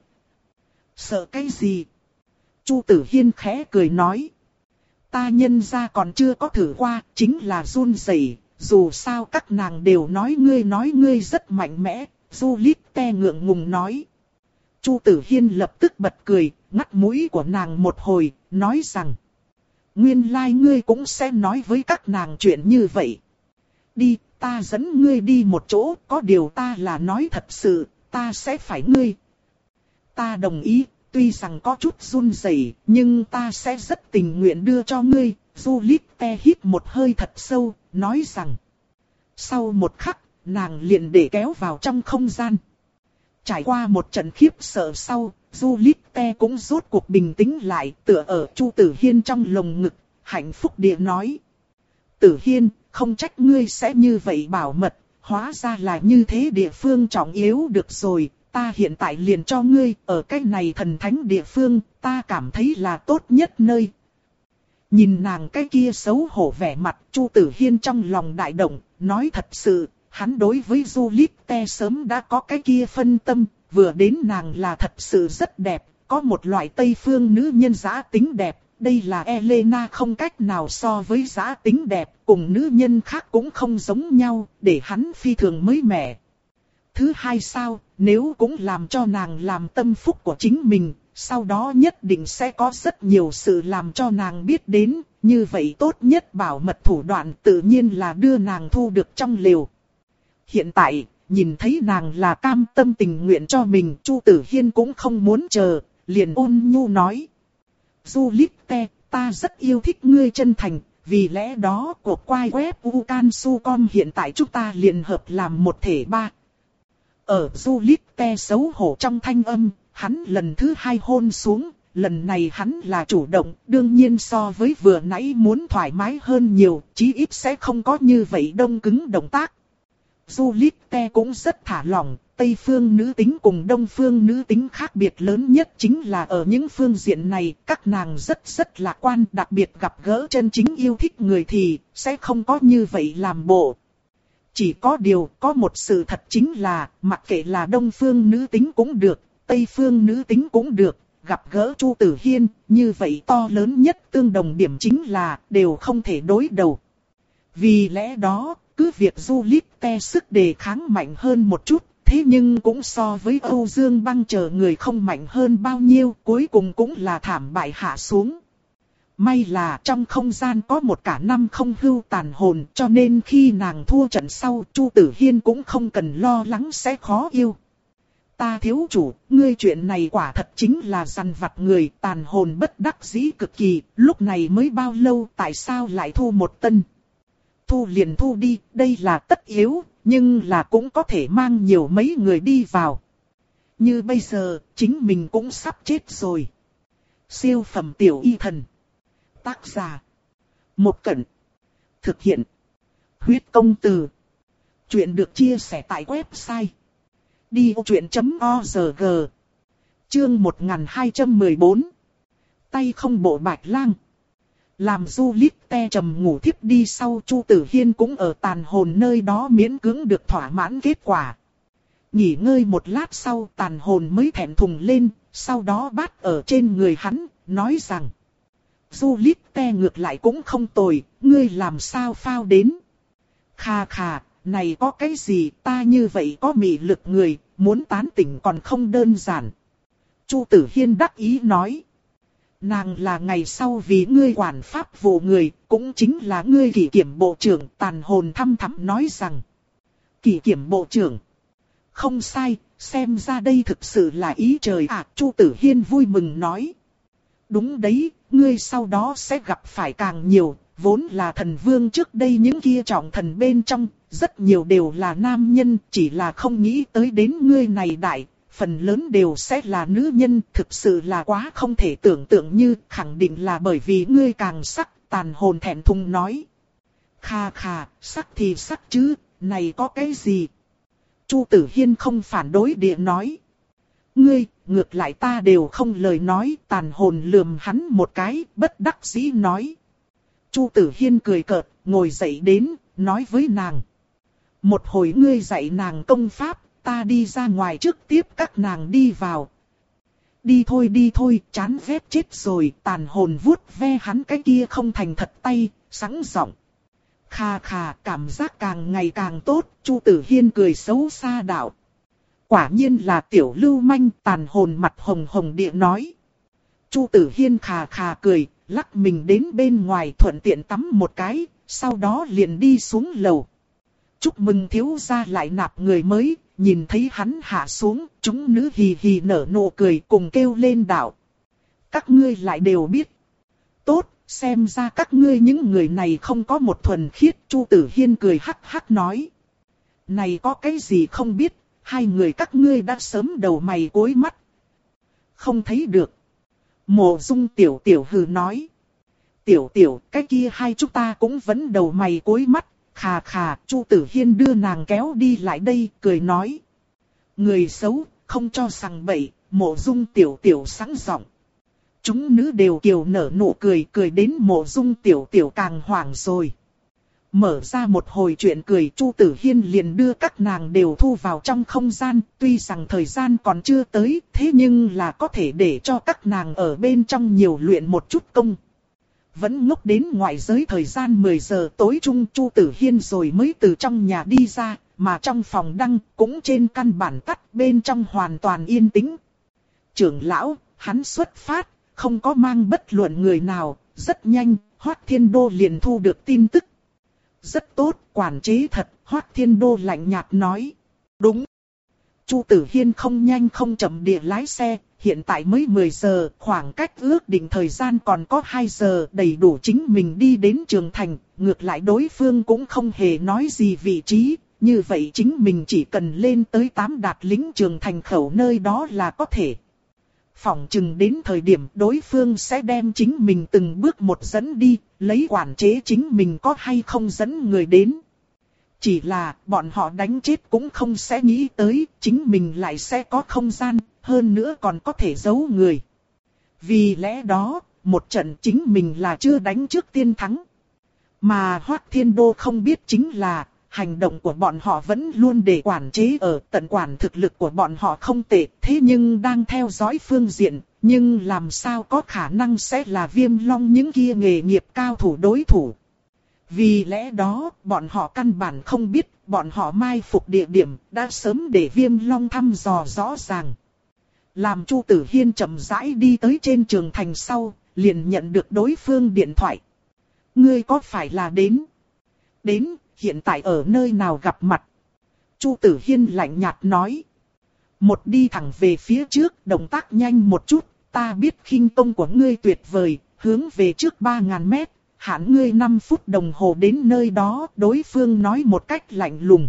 Sợ cái gì? Chu Tử Hiên khẽ cười nói. Ta nhân ra còn chưa có thử qua, chính là run rẩy. Dù sao các nàng đều nói ngươi nói ngươi rất mạnh mẽ, Juliette ngượng ngùng nói. Chu Tử Hiên lập tức bật cười, ngắt mũi của nàng một hồi, nói rằng. Nguyên lai like ngươi cũng sẽ nói với các nàng chuyện như vậy. Đi, ta dẫn ngươi đi một chỗ, có điều ta là nói thật sự, ta sẽ phải ngươi. Ta đồng ý, tuy rằng có chút run rẩy, nhưng ta sẽ rất tình nguyện đưa cho ngươi. Juliette hít một hơi thật sâu, nói rằng. Sau một khắc, nàng liền để kéo vào trong không gian. Trải qua một trận khiếp sợ sau, Juliette cũng rốt cuộc bình tĩnh lại, tựa ở Chu Tử Hiên trong lồng ngực, hạnh phúc địa nói. Tử Hiên, không trách ngươi sẽ như vậy bảo mật, hóa ra là như thế địa phương trọng yếu được rồi, ta hiện tại liền cho ngươi, ở cái này thần thánh địa phương, ta cảm thấy là tốt nhất nơi. Nhìn nàng cái kia xấu hổ vẻ mặt, Chu Tử Hiên trong lòng đại động, nói thật sự, hắn đối với Juliette sớm đã có cái kia phân tâm, vừa đến nàng là thật sự rất đẹp, có một loại Tây phương nữ nhân dã tính đẹp, đây là Elena không cách nào so với dã tính đẹp, cùng nữ nhân khác cũng không giống nhau, để hắn phi thường mới mẻ. Thứ hai sao, nếu cũng làm cho nàng làm tâm phúc của chính mình, sau đó nhất định sẽ có rất nhiều sự làm cho nàng biết đến, như vậy tốt nhất bảo mật thủ đoạn tự nhiên là đưa nàng thu được trong lều. Hiện tại, nhìn thấy nàng là cam tâm tình nguyện cho mình, Chu Tử Hiên cũng không muốn chờ, liền ôn nhu nói. Juliette, ta rất yêu thích ngươi chân thành, vì lẽ đó cuộc quay web ucansu chấm com hiện tại chúng ta liền hợp làm một thể ba. Ở Juliette xấu hổ trong thanh âm, hắn lần thứ hai hôn xuống, lần này hắn là chủ động, đương nhiên so với vừa nãy muốn thoải mái hơn nhiều, chí ít sẽ không có như vậy đông cứng động tác. Juliette cũng rất thả lỏng, Tây phương nữ tính cùng Đông phương nữ tính khác biệt lớn nhất chính là ở những phương diện này, các nàng rất rất lạc quan, đặc biệt gặp gỡ chân chính yêu thích người thì sẽ không có như vậy làm bộ. Chỉ có điều, có một sự thật chính là, mặc kệ là Đông phương nữ tính cũng được, Tây phương nữ tính cũng được, gặp gỡ Chu Tử Hiên, như vậy to lớn nhất tương đồng điểm chính là, đều không thể đối đầu. Vì lẽ đó, cứ việc Du Lít Te sức đề kháng mạnh hơn một chút, thế nhưng cũng so với Âu Dương Băng chờ người không mạnh hơn bao nhiêu, cuối cùng cũng là thảm bại hạ xuống. May là trong không gian có một cả năm không hưu tàn hồn, cho nên khi nàng thua trận sau, Chu Tử Hiên cũng không cần lo lắng sẽ khó yêu. Ta thiếu chủ, ngươi chuyện này quả thật chính là dằn vặt người, tàn hồn bất đắc dĩ cực kỳ, lúc này mới bao lâu tại sao lại thu một tân. Thu liền thu đi, đây là tất yếu, nhưng là cũng có thể mang nhiều mấy người đi vào. Như bây giờ, chính mình cũng sắp chết rồi. Siêu phẩm tiểu y thần. Tác giả. Một Cẩn. Thực hiện. Huyết công từ. Chuyện được chia sẻ tại website. đi vô chuyện chấm org. Chương một nghìn hai trăm mười bốn. Tay không bộ bạch lang. Làm Du Lít Te trầm ngủ thiếp đi sau, Chu Tử Hiên cũng ở tàn hồn nơi đó miễn cưỡng được thỏa mãn kết quả. Nghỉ ngơi một lát sau, tàn hồn mới thẹn thùng lên, sau đó bắt ở trên người hắn, nói rằng: Du Lít Te ngược lại cũng không tồi, ngươi làm sao phao đến. Khà khà, này có cái gì, ta như vậy có mị lực người, muốn tán tỉnh còn không đơn giản. Chu Tử Hiên đắc ý nói. Nàng là ngày sau vì ngươi quản pháp vụ người, cũng chính là ngươi kỷ kiểm bộ trưởng. Tàn hồn thăm thắm nói rằng: Kỷ kiểm bộ trưởng. Không sai, xem ra đây thực sự là ý trời ạ. À, Chu Tử Hiên vui mừng nói. Đúng đấy, ngươi sau đó sẽ gặp phải càng nhiều, vốn là thần vương trước đây những kia trọng thần bên trong, rất nhiều đều là nam nhân, chỉ là không nghĩ tới đến ngươi này đại, phần lớn đều sẽ là nữ nhân, thực sự là quá không thể tưởng tượng như, khẳng định là bởi vì ngươi càng sắc. Tàn hồn thẹn thùng nói. Kha kha, sắc thì sắc chứ, này có cái gì? Chu Tử Hiên không phản đối địa nói. Ngươi, ngược lại ta đều không lời nói. Tàn hồn lườm hắn một cái, bất đắc dĩ nói. Chu Tử Hiên cười cợt, ngồi dậy đến, nói với nàng. Một hồi ngươi dạy nàng công pháp, ta đi ra ngoài trước tiếp các nàng đi vào. Đi thôi đi thôi, chán ghét chết rồi. Tàn hồn vuốt ve hắn cái kia không thành thật tay, sẵn giọng. Kha kha, cảm giác càng ngày càng tốt. Chu Tử Hiên cười xấu xa đạo. Quả nhiên là tiểu lưu manh. Tàn hồn mặt hồng hồng địa nói. Chu Tử Hiên khà khà cười, lắc mình đến bên ngoài thuận tiện tắm một cái, sau đó liền đi xuống lầu. Chúc mừng thiếu gia lại nạp người mới. Nhìn thấy hắn hạ xuống, chúng nữ hì hì nở nụ cười cùng kêu lên đạo. Các ngươi lại đều biết. Tốt, xem ra các ngươi những người này không có một thuần khiết. Chu Tử Hiên cười hắc hắc nói. Này có cái gì không biết, hai người các ngươi đã sớm đầu mày cối mắt. Không thấy được. Mộ Dung tiểu tiểu hừ nói. Tiểu tiểu, cái kia hai chúng ta cũng vẫn đầu mày cối mắt. Khà khà, Chu Tử Hiên đưa nàng kéo đi lại đây, cười nói. Người xấu, không cho sằng bậy. Mộ Dung tiểu tiểu sẵn giọng. Chúng nữ đều kiều nở nụ cười, cười đến Mộ Dung tiểu tiểu càng hoảng rồi. Mở ra một hồi chuyện cười, Chu Tử Hiên liền đưa các nàng đều thu vào trong không gian. Tuy rằng thời gian còn chưa tới, thế nhưng là có thể để cho các nàng ở bên trong nhiều luyện một chút công. Vẫn ngốc đến ngoại giới thời gian mười giờ tối chung, Chu Tử Hiên rồi mới từ trong nhà đi ra, mà trong phòng đăng cũng trên căn bản tắt, bên trong hoàn toàn yên tĩnh. Trưởng lão, hắn xuất phát, không có mang bất luận người nào, rất nhanh, Hoắc Thiên Đô liền thu được tin tức. Rất tốt, quản chế thật, Hoắc Thiên Đô lạnh nhạt nói. Đúng. Chu Tử Hiên không nhanh không chậm địa lái xe, hiện tại mới mười giờ, khoảng cách ước định thời gian còn có hai giờ, đầy đủ chính mình đi đến Trường Thành, ngược lại đối phương cũng không hề nói gì vị trí, như vậy chính mình chỉ cần lên tới tám đạt lĩnh Trường Thành khẩu nơi đó là có thể. Phỏng chừng đến thời điểm đối phương sẽ đem chính mình từng bước một dẫn đi, lấy quản chế chính mình có hay không dẫn người đến. Chỉ là bọn họ đánh chết cũng không sẽ nghĩ tới chính mình lại sẽ có không gian, hơn nữa còn có thể giấu người. Vì lẽ đó, một trận chính mình là chưa đánh trước tiên thắng. Mà Hoắc Thiên Đô không biết chính là, hành động của bọn họ vẫn luôn để quản chế ở, tận quản thực lực của bọn họ không tệ, thế nhưng đang theo dõi phương diện, nhưng làm sao có khả năng sẽ là Viêm Long những kia nghề nghiệp cao thủ đối thủ. Vì lẽ đó, bọn họ căn bản không biết, bọn họ mai phục địa điểm, đã sớm để Viêm Long thăm dò rõ ràng. Làm Chu Tử Hiên chậm rãi đi tới trên trường thành sau, liền nhận được đối phương điện thoại. Ngươi có phải là đến? Đến, hiện tại ở nơi nào gặp mặt? Chu Tử Hiên lạnh nhạt nói. Một đi thẳng về phía trước, động tác nhanh một chút, ta biết khinh công của ngươi tuyệt vời, hướng về trước ba ngàn mét, hạn ngươi năm phút đồng hồ đến nơi đó, đối phương nói một cách lạnh lùng.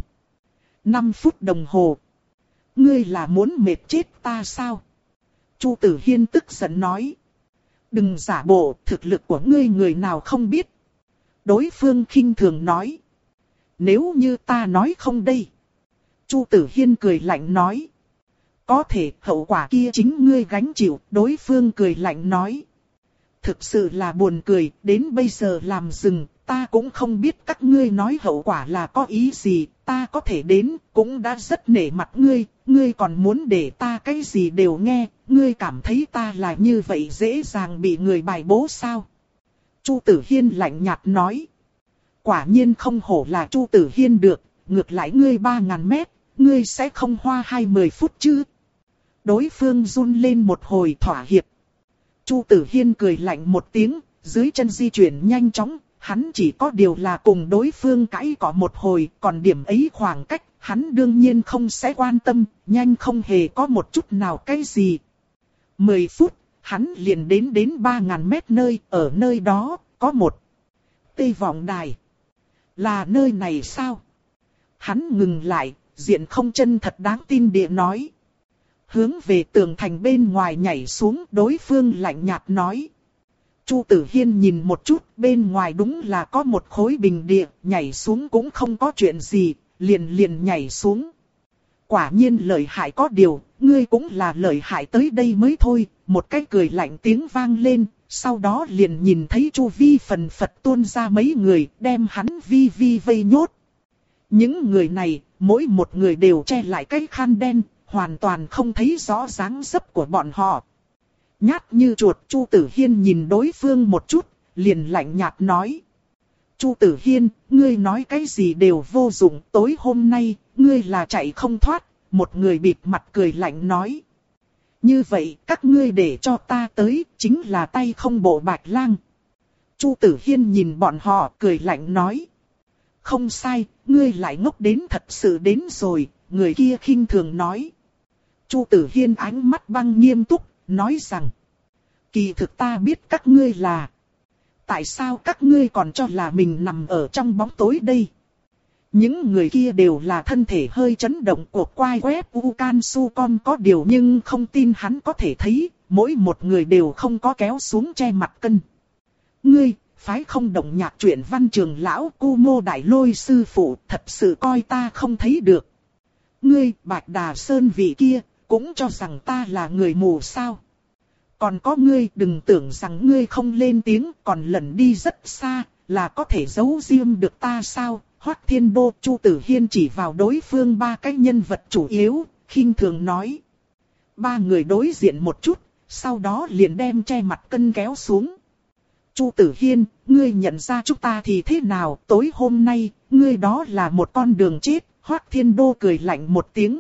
năm phút đồng hồ. Ngươi là muốn mệt chết ta sao? Chu Tử Hiên tức giận nói. Đừng giả bộ, thực lực của ngươi người nào không biết. Đối phương khinh thường nói. Nếu như ta nói không đây. Chu Tử Hiên cười lạnh nói. Có thể hậu quả kia chính ngươi gánh chịu, đối phương cười lạnh nói. Thực sự là buồn cười, đến bây giờ làm dừng, ta cũng không biết các ngươi nói hậu quả là có ý gì, ta có thể đến, cũng đã rất nể mặt ngươi, ngươi còn muốn để ta cái gì đều nghe, ngươi cảm thấy ta là như vậy dễ dàng bị người bài bố sao? Chu Tử Hiên lạnh nhạt nói. Quả nhiên không hổ là Chu Tử Hiên được, ngược lại ngươi ba ngàn mét, ngươi sẽ không hoa hai mươi phút chứ? Đối phương run lên một hồi thỏa hiệp. Chu Tử Hiên cười lạnh một tiếng, dưới chân di chuyển nhanh chóng, hắn chỉ có điều là cùng đối phương cãi cọ một hồi, còn điểm ấy khoảng cách, hắn đương nhiên không sẽ quan tâm, nhanh không hề có một chút nào cái gì. mười phút, hắn liền đến đến ba ngàn mét nơi, ở nơi đó, có một tây vọng đài. Là nơi này sao? Hắn ngừng lại, diện không chân thật đáng tin địa nói. Hướng về tường thành bên ngoài nhảy xuống, đối phương lạnh nhạt nói. Chu Tử Hiên nhìn một chút, bên ngoài đúng là có một khối bình địa, nhảy xuống cũng không có chuyện gì, liền liền nhảy xuống. Quả nhiên lợi hại có điều, ngươi cũng là lợi hại tới đây mới thôi, một cái cười lạnh tiếng vang lên, sau đó liền nhìn thấy Chu Vi phần phật tuôn ra mấy người, đem hắn vi vi vây nhốt. Những người này, mỗi một người đều che lại cái khăn đen, hoàn toàn không thấy rõ dáng dấp của bọn họ. Nhát như chuột, Chu Tử Hiên nhìn đối phương một chút, liền lạnh nhạt nói. Chu Tử Hiên, ngươi nói cái gì đều vô dụng, tối hôm nay, ngươi là chạy không thoát, một người bịt mặt cười lạnh nói. Như vậy, các ngươi để cho ta tới, chính là tay không bộ Bạch Lang. Chu Tử Hiên nhìn bọn họ, cười lạnh nói. Không sai, ngươi lại ngốc đến thật sự đến rồi, người kia khinh thường nói. Chu Tử Hiên ánh mắt băng nghiêm túc, nói rằng. Kỳ thực ta biết các ngươi là. Tại sao các ngươi còn cho là mình nằm ở trong bóng tối đây? Những người kia đều là thân thể hơi chấn động của quai web Ucansucom có điều nhưng không tin hắn có thể thấy, mỗi một người đều không có kéo xuống che mặt cân. Ngươi, phái không động nhạc truyện văn trường lão Cu Mô Đại Lôi sư phụ, thật sự coi ta không thấy được. Ngươi, Bạch Đà Sơn vị kia, cũng cho rằng ta là người mù sao? Còn có ngươi, đừng tưởng rằng ngươi không lên tiếng, còn lẩn đi rất xa, là có thể giấu riêng được ta sao? Hoắc Thiên Đô, Chu Tử Hiên chỉ vào đối phương ba cái nhân vật chủ yếu, khinh thường nói. Ba người đối diện một chút, sau đó liền đem che mặt cân kéo xuống. Chu Tử Hiên, ngươi nhận ra chúng ta thì thế nào? Tối hôm nay, ngươi đó là một con đường chết. Hoắc Thiên Đô cười lạnh một tiếng.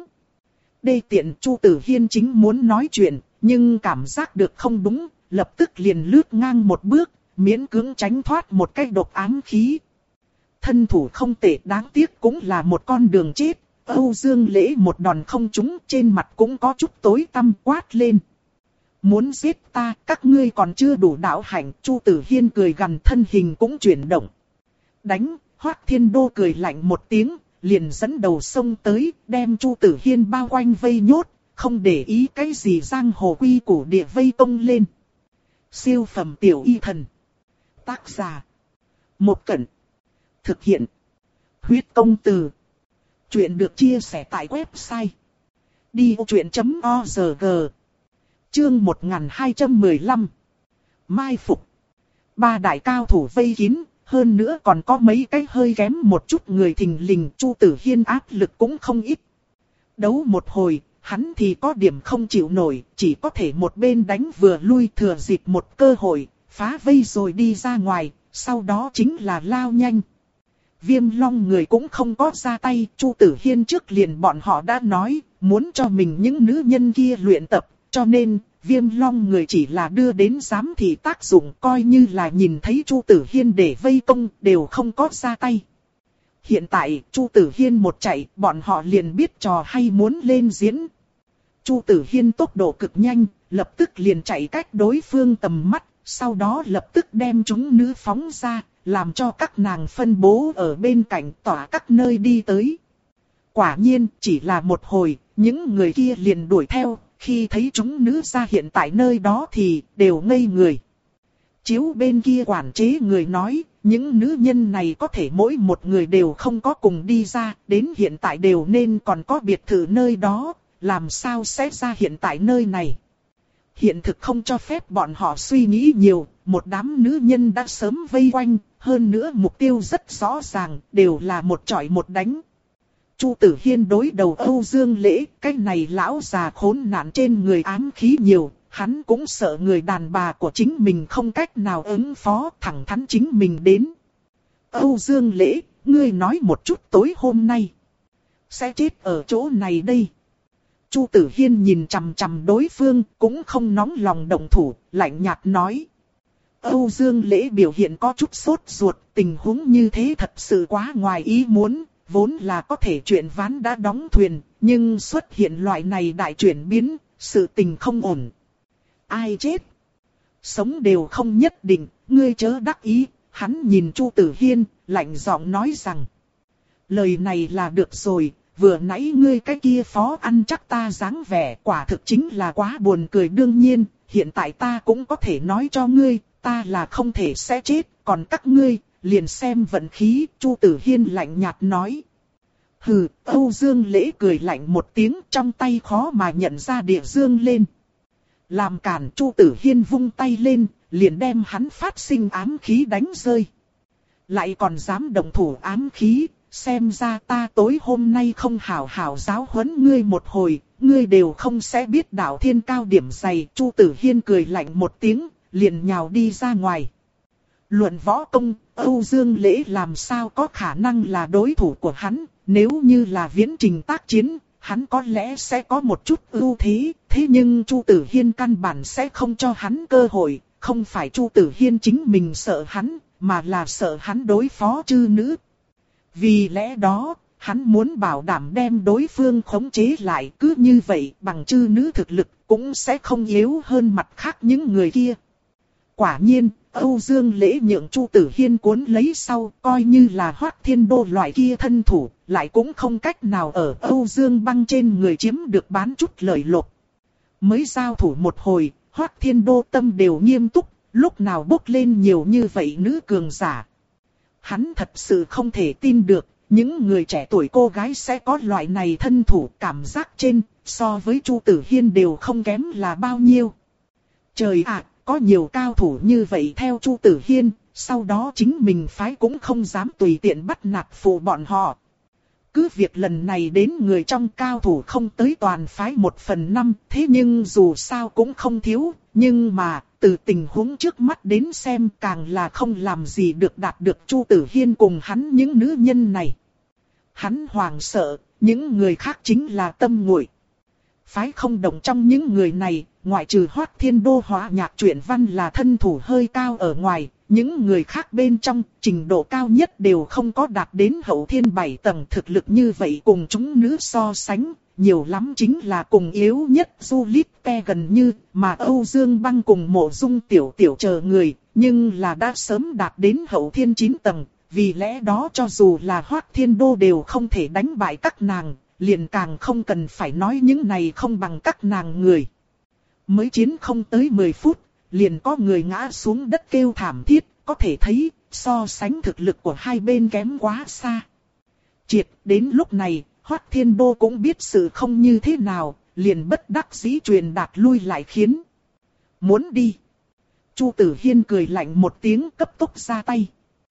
Đê tiện, Chu Tử Hiên chính muốn nói chuyện, nhưng cảm giác được không đúng, lập tức liền lướt ngang một bước, miễn cưỡng tránh thoát một cái độc ám khí. Thân thủ không tệ, đáng tiếc cũng là một con đường chết. Âu Dương Lễ một đòn không trúng, trên mặt cũng có chút tối tăm, quát lên. Muốn giết ta, các ngươi còn chưa đủ đạo hạnh. Chu Tử Hiên cười gằn, thân hình cũng chuyển động. Đánh, Hoắc Thiên Đô cười lạnh một tiếng, liền dẫn đầu xông tới, đem Chu Tử Hiên bao quanh vây nhốt, không để ý cái gì giang hồ quy củ địa vây tông lên. Siêu phẩm tiểu y thần. Tác giả. Một Cẩn. Thực hiện. Huyết công từ. Chuyện được chia sẻ tại website. đi vô chuyện chấm org. Chương một nghìn hai trăm mười lăm. Mai phục. Ba đại cao thủ vây kín, hơn nữa còn có mấy cái hơi kém một chút người thình lình. Chu Tử Hiên áp lực cũng không ít. Đấu một hồi, hắn thì có điểm không chịu nổi, chỉ có thể một bên đánh vừa lui, thừa dịp một cơ hội, phá vây rồi đi ra ngoài, sau đó chính là lao nhanh. Viêm long người cũng không có ra tay, Chu Tử Hiên trước liền bọn họ đã nói, muốn cho mình những nữ nhân kia luyện tập, cho nên, Viêm long người chỉ là đưa đến giám thị tác dụng, coi như là nhìn thấy Chu Tử Hiên để vây công, đều không có ra tay. Hiện tại, Chu Tử Hiên một chạy, bọn họ liền biết trò hay muốn lên diễn. Chu Tử Hiên tốc độ cực nhanh, lập tức liền chạy cách đối phương tầm mắt, sau đó lập tức đem chúng nữ phóng ra, làm cho các nàng phân bố ở bên cạnh tỏa các nơi đi tới. Quả nhiên, chỉ là một hồi, những người kia liền đuổi theo, khi thấy chúng nữ ra hiện tại nơi đó thì đều ngây người. Chiếu bên kia quản chế người nói, những nữ nhân này có thể mỗi một người đều không có cùng đi ra, đến hiện tại đều nên còn có biệt thự nơi đó, làm sao sẽ ra hiện tại nơi này. Hiện thực không cho phép bọn họ suy nghĩ nhiều, một đám nữ nhân đã sớm vây quanh, hơn nữa mục tiêu rất rõ ràng, đều là một chọi một đánh. Chu Tử Hiên đối đầu Âu Dương Lễ, cái này lão già khốn nạn trên người ám khí nhiều, hắn cũng sợ người đàn bà của chính mình không cách nào ứng phó, thẳng thắn chính mình đến. Âu Dương Lễ, ngươi nói một chút tối hôm nay sẽ chết ở chỗ này đây. Chu Tử Hiên nhìn chằm chằm đối phương, cũng không nóng lòng động thủ, lạnh nhạt nói. Âu Dương Lễ biểu hiện có chút sốt ruột, tình huống như thế thật sự quá ngoài ý muốn, vốn là có thể chuyện ván đã đóng thuyền, nhưng xuất hiện loại này đại chuyển biến, sự tình không ổn. Ai chết? Sống đều không nhất định, ngươi chớ đắc ý, hắn nhìn Chu Tử Hiên, lạnh giọng nói rằng. Lời này là được rồi, vừa nãy ngươi cái kia phó ăn chắc ta dáng vẻ quả thực chính là quá buồn cười đương nhiên, hiện tại ta cũng có thể nói cho ngươi, ta là không thể sẽ chết, còn các ngươi, liền xem vận khí, Chu Tử Hiên lạnh nhạt nói. Hừ, Âu Dương Lễ cười lạnh một tiếng, trong tay khó mà nhận ra địa dương lên. Làm cản, Chu Tử Hiên vung tay lên, liền đem hắn phát sinh ám khí đánh rơi. Lại còn dám động thủ ám khí, xem ra ta tối hôm nay không hảo hảo giáo huấn ngươi một hồi, ngươi đều không sẽ biết đạo thiên cao điểm dày. Chu Tử Hiên cười lạnh một tiếng, liền nhào đi ra ngoài. Luận võ công, Âu Dương Lễ làm sao có khả năng là đối thủ của hắn, nếu như là viễn trình tác chiến, hắn có lẽ sẽ có một chút ưu thế, thế nhưng Chu Tử Hiên căn bản sẽ không cho hắn cơ hội, không phải Chu Tử Hiên chính mình sợ hắn, mà là sợ hắn đối phó chư nữ. Vì lẽ đó, hắn muốn bảo đảm đem đối phương khống chế lại, cứ như vậy bằng chư nữ thực lực cũng sẽ không yếu hơn mặt khác những người kia. Quả nhiên, Âu Dương Lễ nhượng Chu Tử Hiên cuốn lấy sau, coi như là Hoắc Thiên Đô loại kia thân thủ, lại cũng không cách nào ở Âu Dương Băng trên người chiếm được bán chút lợi lộc. Mới giao thủ một hồi, Hoắc Thiên Đô tâm đều nghiêm túc, lúc nào bốc lên nhiều như vậy nữ cường giả. Hắn thật sự không thể tin được, những người trẻ tuổi cô gái sẽ có loại này thân thủ, cảm giác trên, so với Chu Tử Hiên đều không kém là bao nhiêu. Trời ạ! Có nhiều cao thủ như vậy theo Chu Tử Hiên, sau đó chính mình phái cũng không dám tùy tiện bắt nạt phụ bọn họ. Cứ việc lần này đến người trong cao thủ không tới toàn phái một phần năm, thế nhưng dù sao cũng không thiếu, nhưng mà, từ tình huống trước mắt đến xem càng là không làm gì được đạt được Chu Tử Hiên cùng hắn những nữ nhân này. Hắn hoảng sợ, những người khác chính là tâm nguội. Phái không đồng trong những người này, ngoại trừ Hoắc Thiên Đô Hỏa Nhạc truyện văn là thân thủ hơi cao ở ngoài, những người khác bên trong, trình độ cao nhất đều không có đạt đến hậu thiên bảy tầng thực lực như vậy cùng chúng nữ so sánh, nhiều lắm chính là cùng yếu nhất Juliet gần như, mà Âu Dương Băng cùng Mộ Dung Tiểu Tiểu chờ người, nhưng là đã sớm đạt đến hậu thiên chín tầng, vì lẽ đó cho dù là Hoắc Thiên Đô đều không thể đánh bại các nàng, liền càng không cần phải nói những này không bằng các nàng người. Mới chiến không tới mười phút, liền có người ngã xuống đất kêu thảm thiết, có thể thấy, so sánh thực lực của hai bên kém quá xa. Triệt, đến lúc này, Hoắc Thiên Đô cũng biết sự không như thế nào, liền bất đắc dĩ truyền đạt lui lại khiến. Muốn đi. Chu Tử Hiên cười lạnh một tiếng cấp tốc ra tay.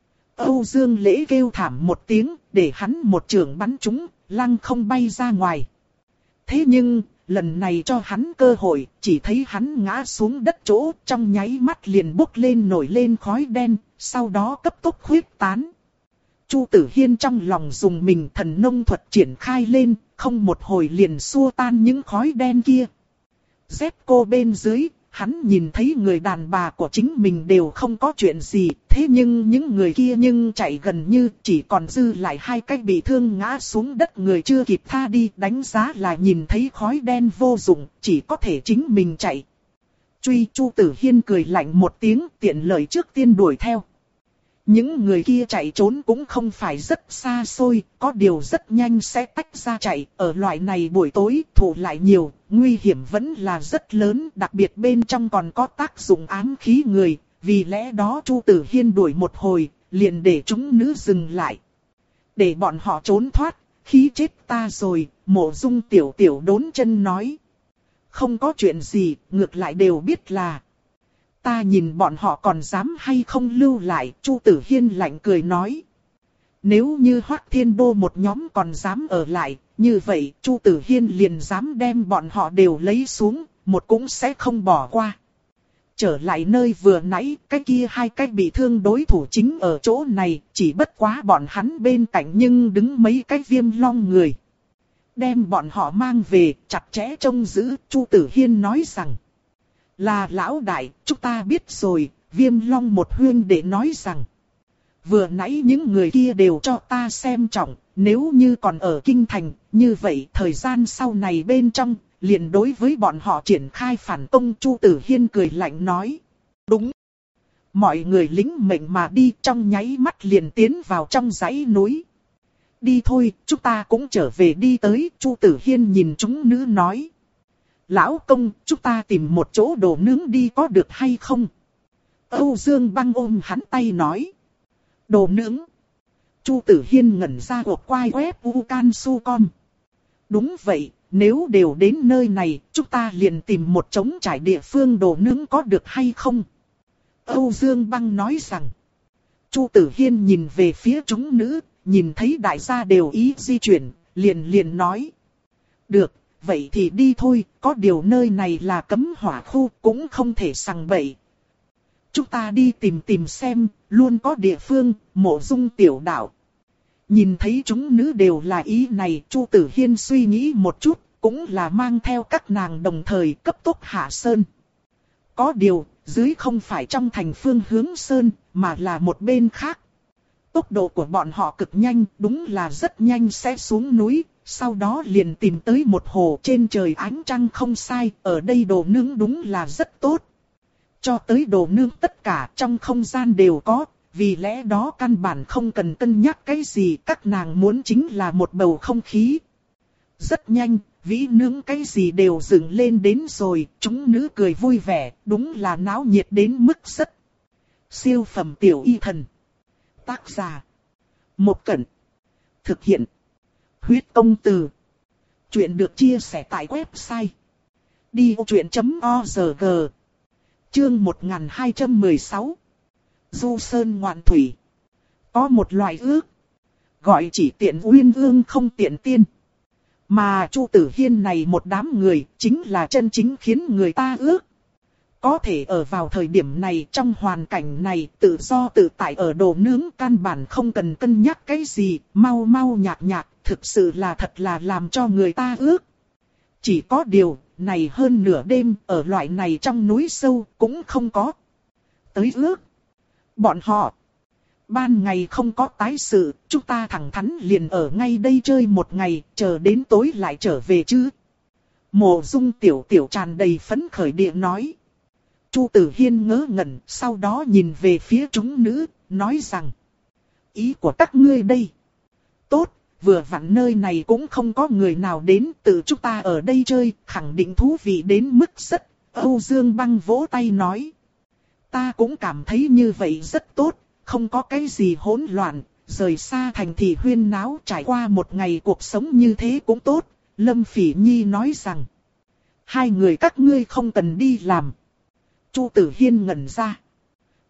Âu Dương Lễ kêu thảm một tiếng, để hắn một trường bắn trúng, lăng không bay ra ngoài. Thế nhưng, lần này cho hắn cơ hội, chỉ thấy hắn ngã xuống đất chỗ, trong nháy mắt liền bốc lên nổi lên khói đen, sau đó cấp tốc khuyết tán. Chu Tử Hiên trong lòng dùng mình thần nông thuật triển khai lên, không một hồi liền xua tan những khói đen kia. Dép cô bên dưới, hắn nhìn thấy người đàn bà của chính mình đều không có chuyện gì, thế nhưng những người kia nhưng chạy gần như chỉ còn dư lại hai cái bị thương ngã xuống đất người chưa kịp tha đi, đánh giá là nhìn thấy khói đen vô dụng, chỉ có thể chính mình chạy. Truy, Chu Tử Hiên cười lạnh một tiếng, tiện lợi trước tiên đuổi theo. Những người kia chạy trốn cũng không phải rất xa xôi, có điều rất nhanh sẽ tách ra chạy, ở loại này buổi tối thủ lại nhiều, nguy hiểm vẫn là rất lớn, đặc biệt bên trong còn có tác dụng ám khí người, vì lẽ đó Chu Tử Hiên đuổi một hồi, liền để chúng nữ dừng lại. Để bọn họ trốn thoát, khí chết ta rồi, Mộ Dung tiểu tiểu đốn chân nói. Không có chuyện gì, ngược lại đều biết là... Ta nhìn bọn họ còn dám hay không lưu lại, Chu Tử Hiên lạnh cười nói. Nếu như Hoắc Thiên Đô một nhóm còn dám ở lại, như vậy Chu Tử Hiên liền dám đem bọn họ đều lấy xuống, một cũng sẽ không bỏ qua. Trở lại nơi vừa nãy, cái kia hai cái bị thương đối thủ chính ở chỗ này, chỉ bất quá bọn hắn bên cạnh nhưng đứng mấy cái Viêm Long người. Đem bọn họ mang về, chặt chẽ trông giữ, Chu Tử Hiên nói rằng. Là lão đại, chúng ta biết rồi, Viêm Long một huyên để nói rằng. Vừa nãy những người kia đều cho ta xem trọng, nếu như còn ở kinh thành, như vậy thời gian sau này bên trong, liền đối với bọn họ triển khai phản công. Chu Tử Hiên cười lạnh nói. Đúng. Mọi người lính mệnh mà đi, trong nháy mắt liền tiến vào trong dãy núi. Đi thôi, chúng ta cũng trở về đi tới, Chu Tử Hiên nhìn chúng nữ nói. Lão công, chúng ta tìm một chỗ đồ nướng đi có được hay không? Âu Dương Băng ôm hắn tay nói. Đồ nướng. Chu Tử Hiên ngẩn ra cuộc quay web u can su com. Đúng vậy, nếu đều đến nơi này, chúng ta liền tìm một trống trải địa phương đồ nướng có được hay không? Âu Dương Băng nói rằng. Chu Tử Hiên nhìn về phía chúng nữ, nhìn thấy đại gia đều ý di chuyển, liền liền nói. Được. Vậy thì đi thôi, có điều nơi này là cấm hỏa khu, cũng không thể sằng bậy. Chúng ta đi tìm tìm xem, luôn có địa phương, Mộ Dung tiểu đạo. Nhìn thấy chúng nữ đều là ý này, Chu Tử Hiên suy nghĩ một chút, cũng là mang theo các nàng đồng thời cấp tốc hạ sơn. Có điều, dưới không phải trong thành phương hướng sơn, mà là một bên khác. Tốc độ của bọn họ cực nhanh, đúng là rất nhanh sẽ xuống núi. Sau đó liền tìm tới một hồ trên trời ánh trăng không sai, ở đây đồ nướng đúng là rất tốt. Cho tới đồ nướng tất cả trong không gian đều có, vì lẽ đó căn bản không cần cân nhắc cái gì, các nàng muốn chính là một bầu không khí. Rất nhanh, vĩ nướng cái gì đều dựng lên đến rồi, chúng nữ cười vui vẻ, đúng là náo nhiệt đến mức rất. Siêu phẩm tiểu y thần. Tác giả. Một Cẩn. Thực hiện. Huyết công từ. Chuyện được chia sẻ tại website đi vô chuyện chấm org. Chương một nghìn hai trăm mười sáu. Du sơn ngoạn thủy. Có một loại ước, gọi chỉ tiện uyên ương không tiện tiên. Mà Chu Tử Hiên này một đám người, chính là chân chính khiến người ta ước. Có thể ở vào thời điểm này, trong hoàn cảnh này, tự do tự tại ở đồ nướng căn bản không cần cân nhắc cái gì, mau mau nhạt nhạt, thực sự là thật là làm cho người ta ước. Chỉ có điều, này hơn nửa đêm, ở loại này trong núi sâu, cũng không có tới ước. Bọn họ, ban ngày không có tái sự, chúng ta thẳng thắn liền ở ngay đây chơi một ngày, chờ đến tối lại trở về chứ. Mộ Dung tiểu tiểu tràn đầy phấn khởi địa nói. Chu Tử Hiên ngớ ngẩn, sau đó nhìn về phía chúng nữ, nói rằng. Ý của các ngươi đây. Tốt, vừa vặn nơi này cũng không có người nào đến, tự chúng ta ở đây chơi, khẳng định thú vị đến mức rất. Âu Dương Băng vỗ tay nói. Ta cũng cảm thấy như vậy rất tốt, không có cái gì hỗn loạn, rời xa thành thị huyên náo, trải qua một ngày cuộc sống như thế cũng tốt. Lâm Phỉ Nhi nói rằng. Hai người các ngươi không cần đi làm. Chu Tử Hiên ngẩn ra.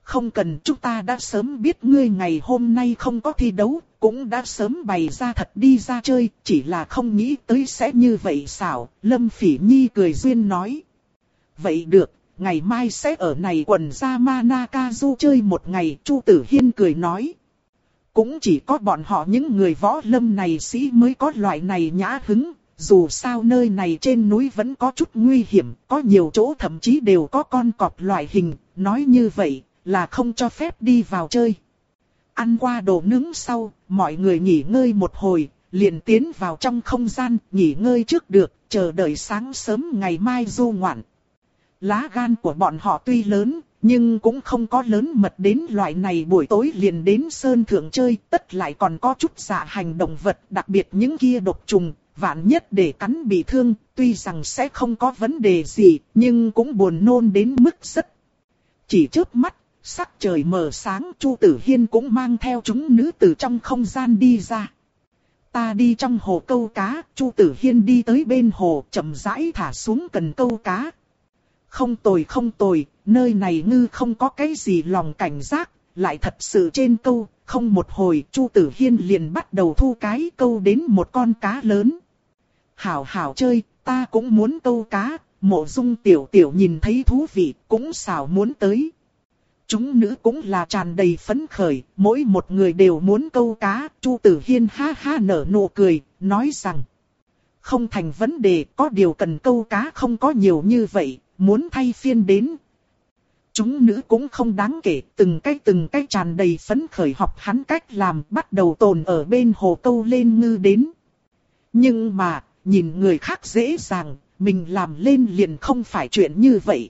Không cần, chúng ta đã sớm biết ngươi ngày hôm nay không có thi đấu, cũng đã sớm bày ra thật đi ra chơi, chỉ là không nghĩ tới sẽ như vậy xảo. Lâm Phỉ Nhi cười duyên nói. Vậy được, ngày mai sẽ ở này quần Yamanakazu chơi một ngày, Chu Tử Hiên cười nói. Cũng chỉ có bọn họ những người võ lâm này sĩ mới có loại này nhã hứng, dù sao nơi này trên núi vẫn có chút nguy hiểm, có nhiều chỗ thậm chí đều có con cọp loại hình, nói như vậy là không cho phép đi vào chơi. Ăn qua đồ nướng sau, mọi người nghỉ ngơi một hồi, liền tiến vào trong không gian, nghỉ ngơi trước được, chờ đợi sáng sớm ngày mai du ngoạn. Lá gan của bọn họ tuy lớn, nhưng cũng không có lớn mật đến loại này buổi tối liền đến sơn thượng chơi, tất lại còn có chút dạ hành động vật, đặc biệt những kia độc trùng, vạn nhất để cắn bị thương, tuy rằng sẽ không có vấn đề gì, nhưng cũng buồn nôn đến mức rất. Chỉ chớp mắt, sắc trời mờ sáng, Chu Tử Hiên cũng mang theo chúng nữ từ trong không gian đi ra. Ta đi trong hồ câu cá, Chu Tử Hiên đi tới bên hồ, chậm rãi thả xuống cần câu cá. Không tồi không tồi, nơi này ngư không có cái gì lòng cảnh giác, lại thật sự trên câu, không một hồi, Chu Tử Hiên liền bắt đầu thu cái câu đến một con cá lớn. Hảo hảo chơi, ta cũng muốn câu cá, Mộ Dung tiểu tiểu nhìn thấy thú vị, cũng xảo muốn tới. Chúng nữ cũng là tràn đầy phấn khởi, mỗi một người đều muốn câu cá, Chu Tử Hiên ha ha nở nụ cười, nói rằng. Không thành vấn đề, có điều cần câu cá không có nhiều như vậy, muốn thay phiên đến. Chúng nữ cũng không đáng kể, từng cái từng cái tràn đầy phấn khởi học hắn cách làm, bắt đầu tồn ở bên hồ câu lên ngư đến. Nhưng mà, nhìn người khác dễ dàng, mình làm lên liền không phải chuyện như vậy.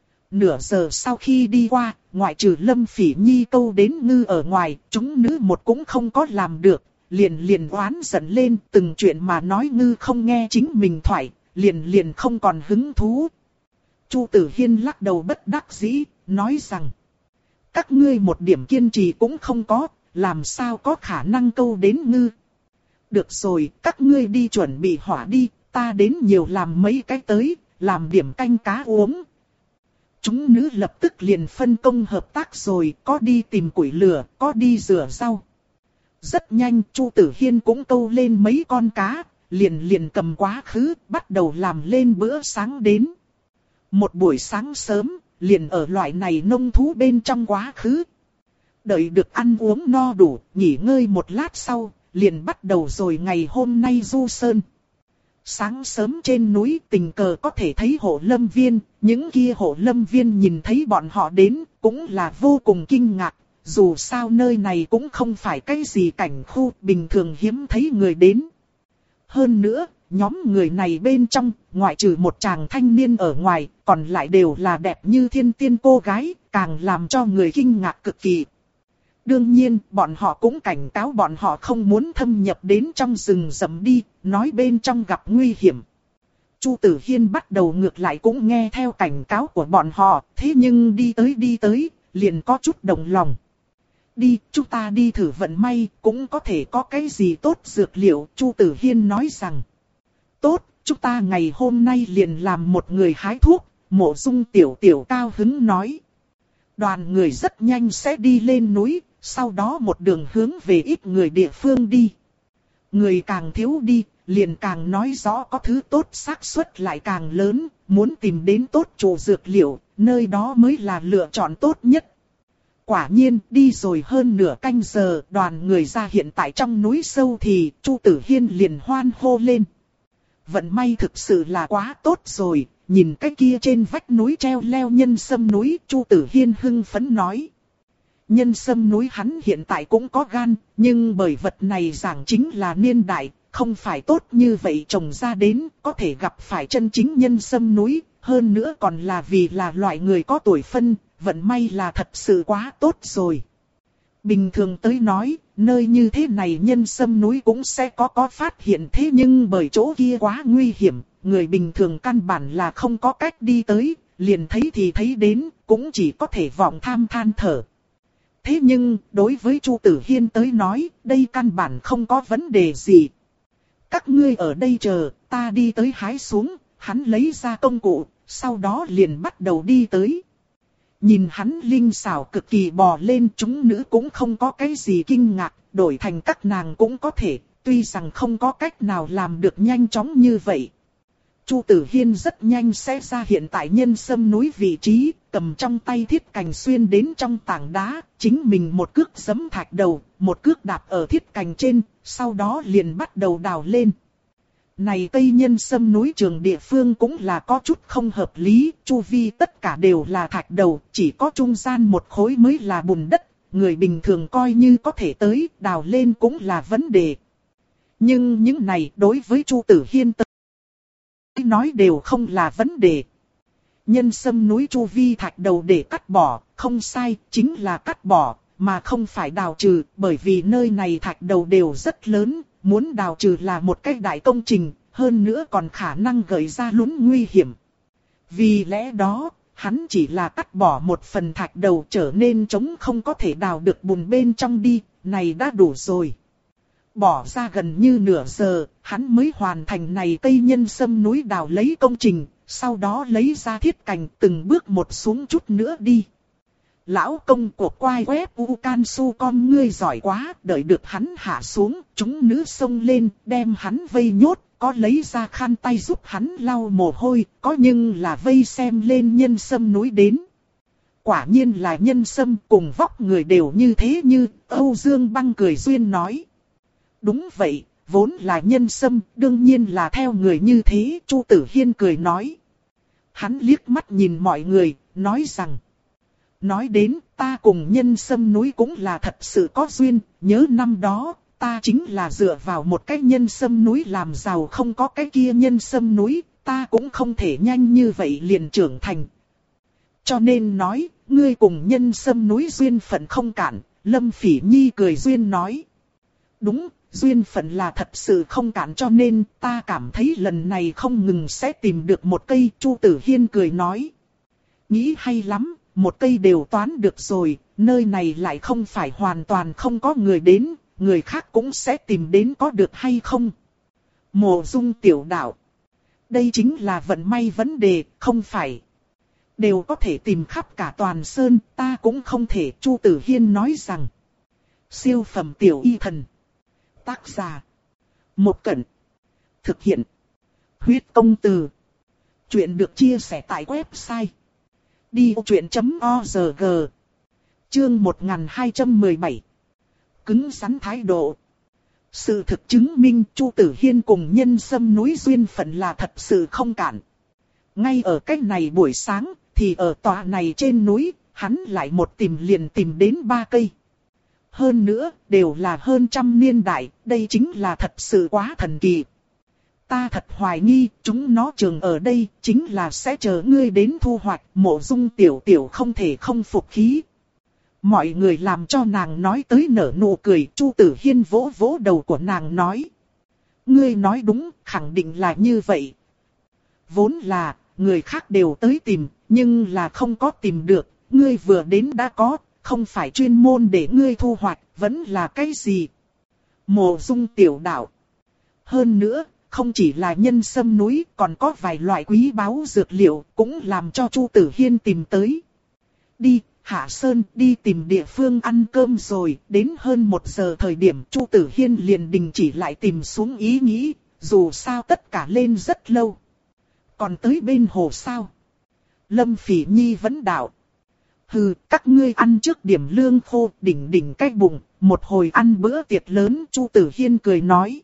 Nửa giờ sau khi đi qua, ngoại trừ Lâm Phỉ Nhi câu đến ngư ở ngoài, chúng nữ một cũng không có làm được, liền liền oán giận lên, từng chuyện mà nói ngư không nghe chính mình thoại, liền liền không còn hứng thú. Chu Tử Hiên lắc đầu bất đắc dĩ, nói rằng, các ngươi một điểm kiên trì cũng không có, làm sao có khả năng câu đến ngư. Được rồi, các ngươi đi chuẩn bị hỏa đi, ta đến nhiều làm mấy cái tới, làm điểm canh cá uống. Chúng nữ lập tức liền phân công hợp tác rồi, có đi tìm củi lửa, có đi rửa rau. Rất nhanh, Chu Tử Hiên cũng câu lên mấy con cá, liền liền cầm quá khứ, bắt đầu làm lên bữa sáng đến. Một buổi sáng sớm, liền ở loại này nông thú bên trong quá khứ. Đợi được ăn uống no đủ, nghỉ ngơi một lát sau, liền bắt đầu rồi ngày hôm nay du sơn. Sáng sớm trên núi tình cờ có thể thấy hộ lâm viên, những kia hộ lâm viên nhìn thấy bọn họ đến, cũng là vô cùng kinh ngạc. Dù sao nơi này cũng không phải cái gì cảnh khu bình thường hiếm thấy người đến. Hơn nữa, nhóm người này bên trong, ngoại trừ một chàng thanh niên ở ngoài, còn lại đều là đẹp như thiên tiên cô gái, càng làm cho người kinh ngạc cực kỳ. Đương nhiên, bọn họ cũng cảnh cáo bọn họ không muốn thâm nhập đến trong rừng rậm đi, nói bên trong gặp nguy hiểm. Chu Tử Hiên bắt đầu ngược lại cũng nghe theo cảnh cáo của bọn họ, thế nhưng đi tới đi tới, liền có chút động lòng. Đi, chúng ta đi thử vận may, cũng có thể có cái gì tốt dược liệu, Chu Tử Hiên nói rằng. Tốt, chúng ta ngày hôm nay liền làm một người hái thuốc, Mộ Dung tiểu tiểu cao hứng nói. Đoàn người rất nhanh sẽ đi lên núi, sau đó một đường hướng về ít người địa phương đi. Người càng thiếu đi, liền càng nói rõ có thứ tốt xác suất lại càng lớn, muốn tìm đến tốt chỗ dược liệu, nơi đó mới là lựa chọn tốt nhất. Quả nhiên, đi rồi hơn nửa canh giờ, đoàn người ra hiện tại trong núi sâu thì, Chu Tử Hiên liền hoan hô lên. Vận may thực sự là quá tốt rồi, nhìn cái kia trên vách núi treo leo nhân sâm núi, Chu Tử Hiên hưng phấn nói. Nhân sâm núi hắn hiện tại cũng có gan, nhưng bởi vật này giảng chính là niên đại, không phải tốt như vậy trồng ra đến, có thể gặp phải chân chính nhân sâm núi, hơn nữa còn là vì là loại người có tuổi phân, vận may là thật sự quá tốt rồi. Bình thường tới nói, nơi như thế này nhân sâm núi cũng sẽ có có phát hiện, thế nhưng bởi chỗ kia quá nguy hiểm, người bình thường căn bản là không có cách đi tới, liền thấy thì thấy đến, cũng chỉ có thể vọng tham than thở. Thế nhưng, đối với Chu Tử Hiên tới nói, đây căn bản không có vấn đề gì. Các ngươi ở đây chờ, ta đi tới hái xuống, hắn lấy ra công cụ, sau đó liền bắt đầu đi tới. Nhìn hắn linh xảo cực kỳ bò lên, chúng nữ cũng không có cái gì kinh ngạc, đổi thành các nàng cũng có thể, tuy rằng không có cách nào làm được nhanh chóng như vậy. Chu Tử Hiên rất nhanh sẽ ra hiện tại Nhân Sâm núi vị trí, cầm trong tay thiết cành xuyên đến trong tảng đá, chính mình một cước giẫm thạch đầu, một cước đạp ở thiết cành trên, sau đó liền bắt đầu đào lên. Này cây Nhân Sâm núi trường địa phương cũng là có chút không hợp lý, chu vi tất cả đều là thạch đầu, chỉ có trung gian một khối mới là bùn đất, người bình thường coi như có thể tới, đào lên cũng là vấn đề. Nhưng những này đối với Chu Tử Hiên tới nói đều không là vấn đề. Nhân Sâm núi chu vi thạch đầu để cắt bỏ, không sai, chính là cắt bỏ, mà không phải đào trừ, bởi vì nơi này thạch đầu đều rất lớn, muốn đào trừ là một cái đại công trình, hơn nữa còn khả năng gợi ra lún nguy hiểm. Vì lẽ đó, hắn chỉ là cắt bỏ một phần thạch đầu trở nên trống không có thể đào được bùn bên trong đi, này đã đủ rồi. Bỏ ra gần như nửa giờ, hắn mới hoàn thành này cây Nhân Sâm núi đào lấy công trình, sau đó lấy ra thiết cành từng bước một xuống chút nữa đi. Lão công của quai web U Can Su con ngươi giỏi quá, đợi được hắn hạ xuống, chúng nữ xông lên, đem hắn vây nhốt, có lấy ra khăn tay giúp hắn lau mồ hôi, có nhưng là vây xem lên Nhân Sâm núi đến. Quả nhiên là Nhân Sâm, cùng vóc người đều như thế như, Âu Dương Băng cười duyên nói. Đúng vậy, vốn là Nhân Sâm, đương nhiên là theo người như thế, Chu Tử Hiên cười nói. Hắn liếc mắt nhìn mọi người, nói rằng. Nói đến, ta cùng Nhân Sâm núi cũng là thật sự có duyên, nhớ năm đó, ta chính là dựa vào một cái Nhân Sâm núi làm giàu, không có cái kia Nhân Sâm núi, ta cũng không thể nhanh như vậy liền trưởng thành. Cho nên nói, ngươi cùng Nhân Sâm núi duyên phận không cạn, Lâm Phỉ Nhi cười duyên nói. Đúng, duyên phận là thật sự không cạn, cho nên ta cảm thấy lần này không ngừng sẽ tìm được một cây. Chu Tử Hiên cười nói. Nghĩ hay lắm, một cây đều toán được rồi, nơi này lại không phải hoàn toàn không có người đến, người khác cũng sẽ tìm đến có được hay không. Mộ Dung tiểu đạo. Đây chính là vận may vấn đề, không phải. Đều có thể tìm khắp cả toàn sơn, ta cũng không thể. Chu Tử Hiên nói rằng. Siêu phẩm tiểu y thần. Tác giả. Một Cẩn. Thực hiện. Huyết công từ. Chuyện được chia sẻ tại website. đi ô chuyện chấm org. Chương một nghìn hai trăm mười bảy. Cứng rắn thái độ. Sự thực chứng minh Chu Tử Hiên cùng Nhân Sâm núi duyên phận là thật sự không cạn. Ngay ở cách này buổi sáng, thì ở tòa này trên núi, hắn lại một tìm liền tìm đến ba cây. Hơn nữa, đều là hơn trăm niên đại, đây chính là thật sự quá thần kỳ. Ta thật hoài nghi, chúng nó trường ở đây, chính là sẽ chờ ngươi đến thu hoạch. Mộ Dung tiểu tiểu không thể không phục khí. Mọi người làm cho nàng nói tới nở nụ cười. Chu Tử Hiên vỗ vỗ đầu của nàng nói. Ngươi nói đúng, khẳng định là như vậy. Vốn là, người khác đều tới tìm, nhưng là không có tìm được. Ngươi vừa đến đã có, không phải chuyên môn để ngươi thu hoạch, vẫn là cái gì? Mộ Dung tiểu đạo. Hơn nữa, không chỉ là Nhân Sâm núi, còn có vài loại quý báu dược liệu, cũng làm cho Chu Tử Hiên tìm tới. Đi, Hạ Sơn, đi tìm địa phương ăn cơm rồi. Đến hơn một giờ thời điểm, Chu Tử Hiên liền đình chỉ lại tìm xuống ý nghĩ, dù sao tất cả lên rất lâu. Còn tới bên hồ sao? Lâm Phỉ Nhi vấn đạo. Hừ, các ngươi ăn trước điểm lương khô, đỉnh đỉnh cái bụng, một hồi ăn bữa tiệc lớn. Chu Tử Hiên cười nói.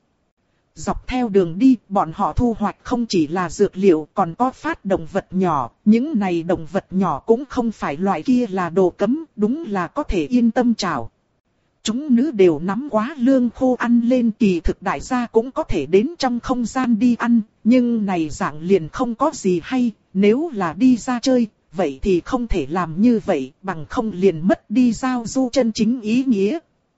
Dọc theo đường đi, bọn họ thu hoạch không chỉ là dược liệu, còn có phát động vật nhỏ. Những này động vật nhỏ cũng không phải loại kia là đồ cấm, đúng là có thể yên tâm chào. Chúng nữ đều nắm quá lương khô ăn lên, kỳ thực đại gia cũng có thể đến trong không gian đi ăn, nhưng này dạng liền không có gì hay, nếu là đi ra chơi, vậy thì không thể làm như vậy, bằng không liền mất đi giao du chân chính ý nghĩa.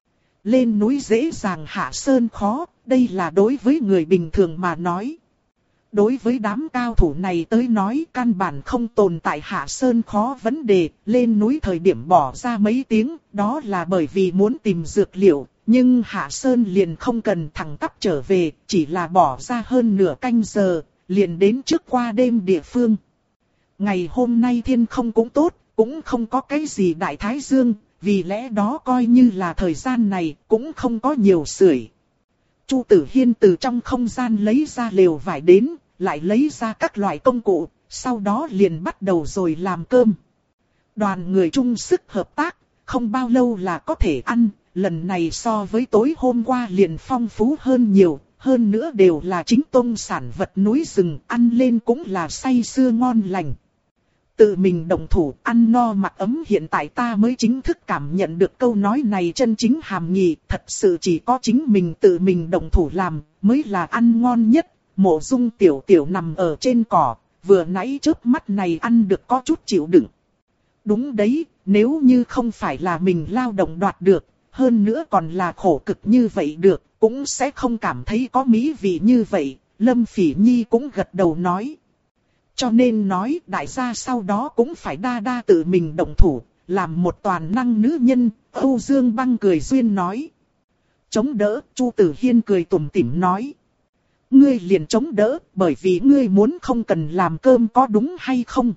Lên núi dễ dàng hạ sơn khó, đây là đối với người bình thường mà nói. Đối với đám cao thủ này tới nói căn bản không tồn tại hạ sơn khó vấn đề, lên núi thời điểm bỏ ra mấy tiếng, đó là bởi vì muốn tìm dược liệu, nhưng hạ sơn liền không cần thẳng tắp trở về, chỉ là bỏ ra hơn nửa canh giờ, liền đến trước qua đêm địa phương. Ngày hôm nay thiên không cũng tốt, cũng không có cái gì đại thái dương, vì lẽ đó coi như là thời gian này cũng không có nhiều sưởi. Chu Tử Hiên từ trong không gian lấy ra lều vải đến, lại lấy ra các loại công cụ, sau đó liền bắt đầu rồi làm cơm. Đoàn người chung sức hợp tác, không bao lâu là có thể ăn, lần này so với tối hôm qua liền phong phú hơn nhiều, hơn nữa đều là chính tông sản vật núi rừng, ăn lên cũng là say sưa ngon lành. Tự mình động thủ ăn no mặc ấm, hiện tại ta mới chính thức cảm nhận được câu nói này chân chính hàm nghĩa, thật sự chỉ có chính mình tự mình động thủ làm mới là ăn ngon nhất. Mộ Dung tiểu tiểu nằm ở trên cỏ, vừa nãy chớp mắt này ăn được có chút chịu đựng. Đúng đấy, nếu như không phải là mình lao động đoạt được, hơn nữa còn là khổ cực như vậy được, cũng sẽ không cảm thấy có mỹ vị như vậy. Lâm Phỉ Nhi cũng gật đầu nói. Cho nên nói đại gia sau đó cũng phải đa đa tự mình động thủ, làm một toàn năng nữ nhân. Âu Dương Băng cười duyên nói. Chống đỡ, Chu Tử Hiên cười tủm tỉm nói. Ngươi liền chống đỡ, bởi vì ngươi muốn không cần làm cơm có đúng hay không?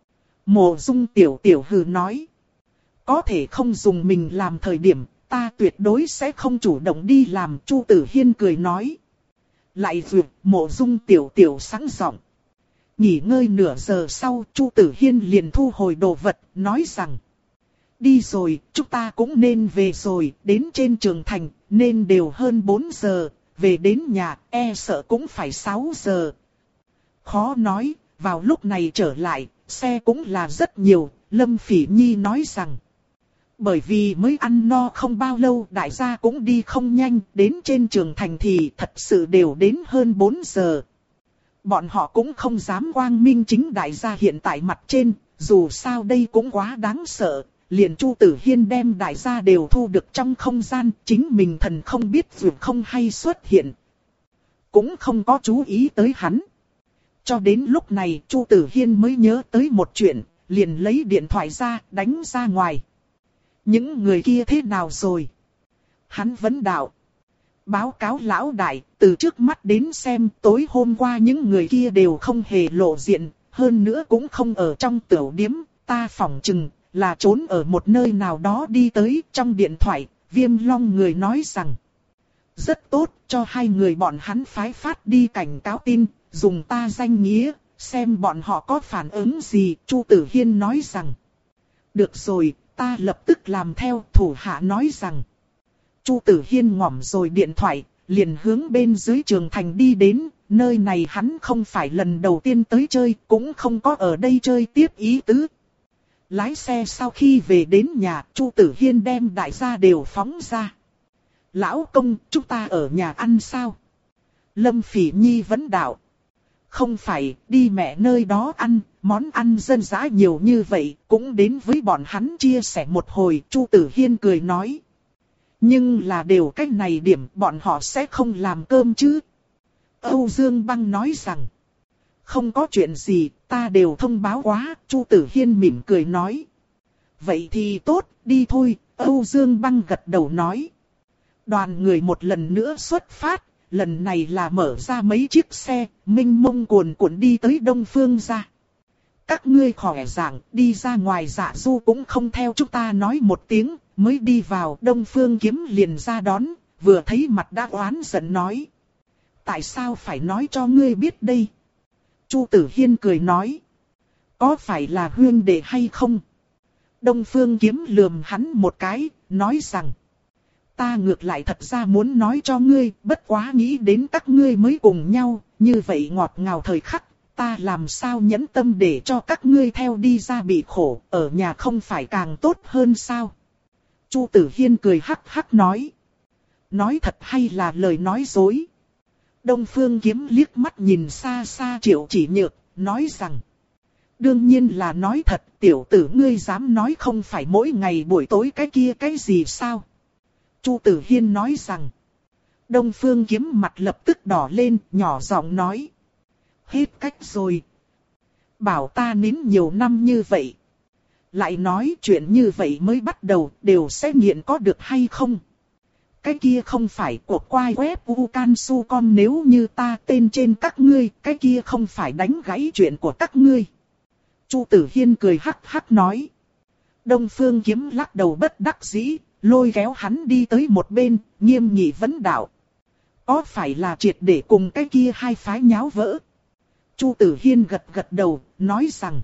Mộ Dung tiểu tiểu hừ nói. Có thể không dùng mình làm thời điểm, ta tuyệt đối sẽ không chủ động đi làm. Chu Tử Hiên cười nói. Lại vượt, Mộ Dung tiểu tiểu sẵn giọng. Nghỉ ngơi nửa giờ sau, Chu Tử Hiên liền thu hồi đồ vật, nói rằng. Đi rồi, chúng ta cũng nên về rồi, đến trên trường thành, nên đều hơn bốn giờ, về đến nhà, e sợ cũng phải sáu giờ. Khó nói, vào lúc này trở lại, xe cũng là rất nhiều, Lâm Phỉ Nhi nói rằng. Bởi vì mới ăn no không bao lâu, đại gia cũng đi không nhanh, đến trên trường thành thì thật sự đều đến hơn bốn giờ. Bọn họ cũng không dám quang minh chính đại gia hiện tại mặt trên, dù sao đây cũng quá đáng sợ. Liền Chu Tử Hiên đem đại gia đều thu được trong không gian, chính mình thần không biết vượt không hay xuất hiện. Cũng không có chú ý tới hắn. Cho đến lúc này Chu Tử Hiên mới nhớ tới một chuyện, liền lấy điện thoại ra, đánh ra ngoài. Những người kia thế nào rồi? Hắn vấn đạo. Báo cáo lão đại, từ trước mắt đến xem tối hôm qua những người kia đều không hề lộ diện, hơn nữa cũng không ở trong tiểu điếm, ta phỏng chừng là trốn ở một nơi nào đó đi tới. Trong điện thoại, Viêm Long người nói rằng. Rất tốt, cho hai người bọn hắn phái phát đi cảnh cáo tin, dùng ta danh nghĩa, xem bọn họ có phản ứng gì. Chu Tử Hiên nói rằng. Được rồi, ta lập tức làm theo. Thủ hạ nói rằng. Chu Tử Hiên ngỏm rồi điện thoại, liền hướng bên dưới trường thành đi đến. Nơi này hắn không phải lần đầu tiên tới chơi, cũng không có ở đây chơi tiếp ý tứ. Lái xe sau khi về đến nhà, Chu Tử Hiên đem đại gia đều phóng ra. Lão công, chúng ta ở nhà ăn sao? Lâm Phỉ Nhi vấn đạo. Không phải, đi mẹ nơi đó ăn, món ăn dân dã nhiều như vậy, cũng đến với bọn hắn chia sẻ một hồi. Chu Tử Hiên cười nói. Nhưng là đều cách này điểm, bọn họ sẽ không làm cơm chứ? Âu Dương Băng nói rằng. Không có chuyện gì, ta đều thông báo quá. Chu Tử Hiên mỉm cười nói. Vậy thì tốt, đi thôi. Âu Dương Băng gật đầu nói. Đoàn người một lần nữa xuất phát, lần này là mở ra mấy chiếc xe, mênh mông cuồn cuộn đi tới Đông Phương gia. Các ngươi khỏe dạng, đi ra ngoài Dạ Du cũng không theo chúng ta nói một tiếng, mới đi vào. Đông Phương Kiếm liền ra đón, vừa thấy mặt đã oán giận nói. Tại sao phải nói cho ngươi biết đây? Chu Tử Hiên cười nói. Có phải là huynh đệ hay không? Đông Phương Kiếm lườm hắn một cái, nói rằng. Ta ngược lại thật ra muốn nói cho ngươi, bất quá nghĩ đến các ngươi mới cùng nhau, như vậy ngọt ngào thời khắc, ta làm sao nhẫn tâm để cho các ngươi theo đi ra bị khổ, ở nhà không phải càng tốt hơn sao? Chu Tử Hiên cười hắc hắc nói. Nói thật hay là lời nói dối? Đông Phương Kiếm liếc mắt nhìn xa xa Triệu Chỉ Nhược, nói rằng. Đương nhiên là nói thật, tiểu tử ngươi dám nói không phải mỗi ngày buổi tối cái kia cái gì sao? Chu Tử Hiên nói rằng. Đông Phương Kiếm mặt lập tức đỏ lên, nhỏ giọng nói. Hết cách rồi. Bảo ta nín nhiều năm như vậy. Lại nói chuyện như vậy mới bắt đầu, đều sẽ nghiện có được hay không? Cái kia không phải cuộc quay web Ucansu.com, nếu như ta tên trên các ngươi, cái kia không phải đánh gãy chuyện của các ngươi. Chu Tử Hiên cười hắc hắc nói. Đông Phương Kiếm lắc đầu bất đắc dĩ, lôi kéo hắn đi tới một bên, nghiêm nghị vấn đạo. Có phải là triệt để cùng cái kia hai phái nháo vỡ? Chu Tử Hiên gật gật đầu, nói rằng.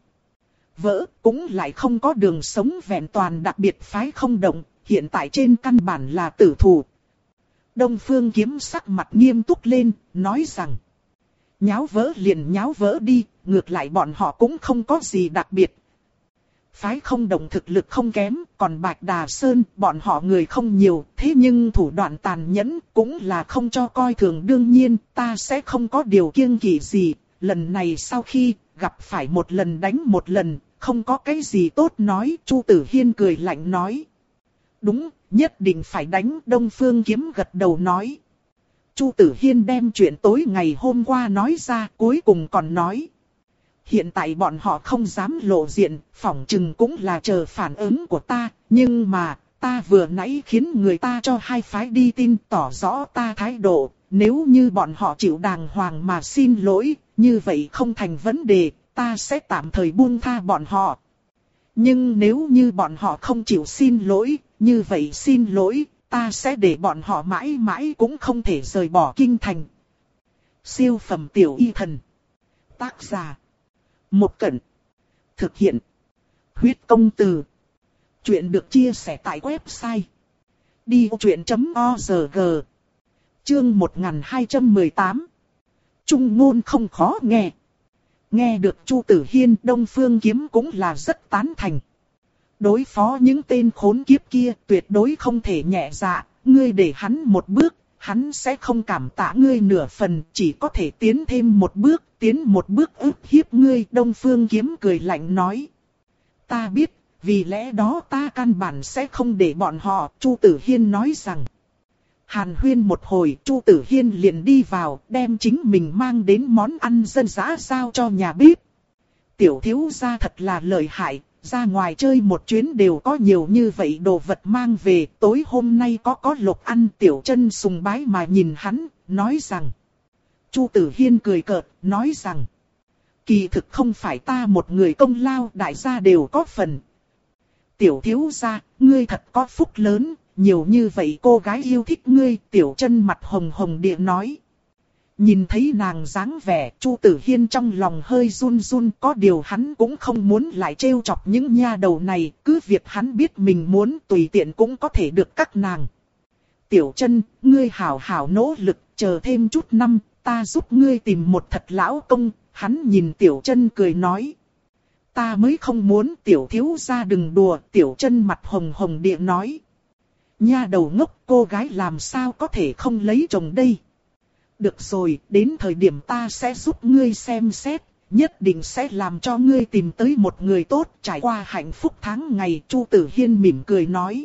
Vỡ cũng lại không có đường sống vẹn toàn, đặc biệt phái không động, hiện tại trên căn bản là tử thủ. Đông Phương Kiếm sắc mặt nghiêm túc lên, nói rằng. Nháo vỡ liền nháo vỡ đi, ngược lại bọn họ cũng không có gì đặc biệt. Phái không động thực lực không kém, còn Bạch Đà Sơn bọn họ người không nhiều, thế nhưng thủ đoạn tàn nhẫn cũng là không cho coi thường, đương nhiên ta sẽ không có điều kiêng kỵ gì, lần này sau khi gặp phải một lần đánh một lần, không có cái gì tốt nói. Chu Tử Hiên cười lạnh nói. Đúng, nhất định phải đánh. Đông Phương Kiếm gật đầu nói. Chu Tử Hiên đem chuyện tối ngày hôm qua nói ra, cuối cùng còn nói. Hiện tại bọn họ không dám lộ diện, phỏng chừng cũng là chờ phản ứng của ta, nhưng mà, ta vừa nãy khiến người ta cho hai phái đi tin tỏ rõ ta thái độ, nếu như bọn họ chịu đàng hoàng mà xin lỗi, như vậy không thành vấn đề, ta sẽ tạm thời buông tha bọn họ. Nhưng nếu như bọn họ không chịu xin lỗi, như vậy xin lỗi, ta sẽ để bọn họ mãi mãi cũng không thể rời bỏ kinh thành. Siêu phẩm tiểu y thần. Tác giả. Một Cẩn. Thực hiện. Huyết công từ. Chuyện được chia sẻ tại website. đi vô chuyện chấm org. Chương một nghìn hai trăm mười tám. Trung ngôn không khó nghe. Nghe được Chu Tử Hiên, Đông Phương Kiếm cũng là rất tán thành. Đối phó những tên khốn kiếp kia tuyệt đối không thể nhẹ dạ, ngươi để hắn một bước, hắn sẽ không cảm tạ ngươi nửa phần, chỉ có thể tiến thêm một bước, tiến một bước ức hiếp ngươi. Đông Phương Kiếm cười lạnh nói. Ta biết, vì lẽ đó ta căn bản sẽ không để bọn họ. Chu Tử Hiên nói rằng. Hàn huyên một hồi, Chu Tử Hiên liền đi vào, đem chính mình mang đến món ăn dân dã giao cho nhà bếp. Tiểu thiếu gia thật là lợi hại, ra ngoài chơi một chuyến đều có nhiều như vậy đồ vật mang về, tối hôm nay có có lộc ăn. Tiểu Chân sùng bái mà nhìn hắn, nói rằng. Chu Tử Hiên cười cợt, nói rằng. Kỳ thực không phải ta một người công lao, đại gia đều có phần. Tiểu thiếu gia, ngươi thật có phúc lớn, nhiều như vậy cô gái yêu thích ngươi. Tiểu Chân mặt hồng hồng địa nói. Nhìn thấy nàng dáng vẻ, Chu Tử Hiên trong lòng hơi run run, có điều hắn cũng không muốn lại trêu chọc những nha đầu này, cứ việc hắn biết mình muốn tùy tiện cũng có thể được các nàng. Tiểu Chân, ngươi hảo hảo nỗ lực, chờ thêm chút năm, ta giúp ngươi tìm một thật lão công. Hắn nhìn Tiểu Chân cười nói. Ta mới không muốn. Tiểu thiếu gia đừng đùa. Tiểu Chân mặt hồng hồng địa nói. Nha đầu ngốc, cô gái làm sao có thể không lấy chồng đây. Được rồi, đến thời điểm ta sẽ giúp ngươi xem xét, nhất định sẽ làm cho ngươi tìm tới một người tốt, trải qua hạnh phúc tháng ngày. Chu Tử Hiên mỉm cười nói.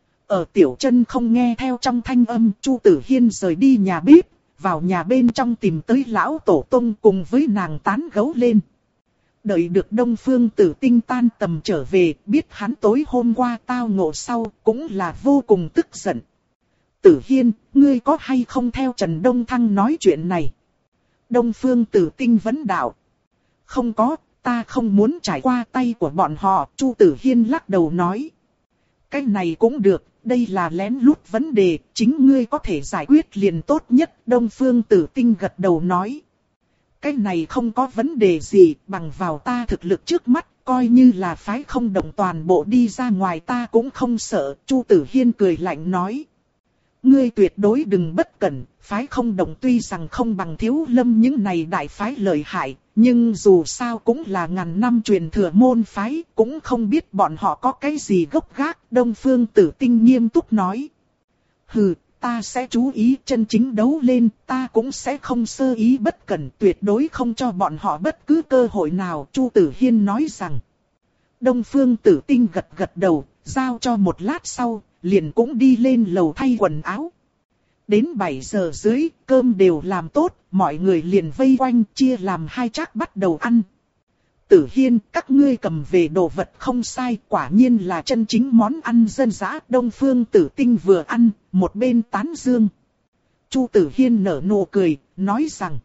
Ở Tiểu Chân không nghe theo trong thanh âm, Chu Tử Hiên rời đi nhà bếp, vào nhà bên trong tìm tới lão tổ tông cùng với nàng tán gẫu lên. Đợi được Đông Phương Tử Tinh tan tầm trở về, biết hắn tối hôm qua tao ngộ sau, cũng là vô cùng tức giận. Tử Hiên, ngươi có hay không theo Trần Đông Thăng nói chuyện này? Đông Phương Tử Tinh vấn đạo. Không có, ta không muốn trải qua tay của bọn họ. Chu Tử Hiên lắc đầu nói. Cái này cũng được, đây là lén lút vấn đề, chính ngươi có thể giải quyết liền tốt nhất. Đông Phương Tử Tinh gật đầu nói. Cái này không có vấn đề gì, bằng vào ta thực lực trước mắt, coi như là phái không động toàn bộ đi ra ngoài ta cũng không sợ. Chu Tử Hiên cười lạnh nói. Ngươi tuyệt đối đừng bất cẩn, phái không động tuy rằng không bằng Thiếu Lâm những này đại phái lợi hại, nhưng dù sao cũng là ngàn năm truyền thừa môn phái, cũng không biết bọn họ có cái gì gốc gác. Đông Phương Tử Tinh nghiêm túc nói. Hừ, ta sẽ chú ý, chân chính đấu lên, ta cũng sẽ không sơ ý bất cẩn, tuyệt đối không cho bọn họ bất cứ cơ hội nào. Chu Tử Hiên nói rằng. Đông Phương Tử Tinh gật gật đầu, giao cho một lát sau, liền cũng đi lên lầu thay quần áo. Đến bảy giờ dưới, cơm đều làm tốt, mọi người liền vây quanh chia làm hai chác bắt đầu ăn. Tử Hiên, các ngươi cầm về đồ vật không sai, quả nhiên là chân chính món ăn dân dã. Đông Phương Tử Tinh vừa ăn, một bên tán dương. Chu Tử Hiên nở nụ cười, nói rằng.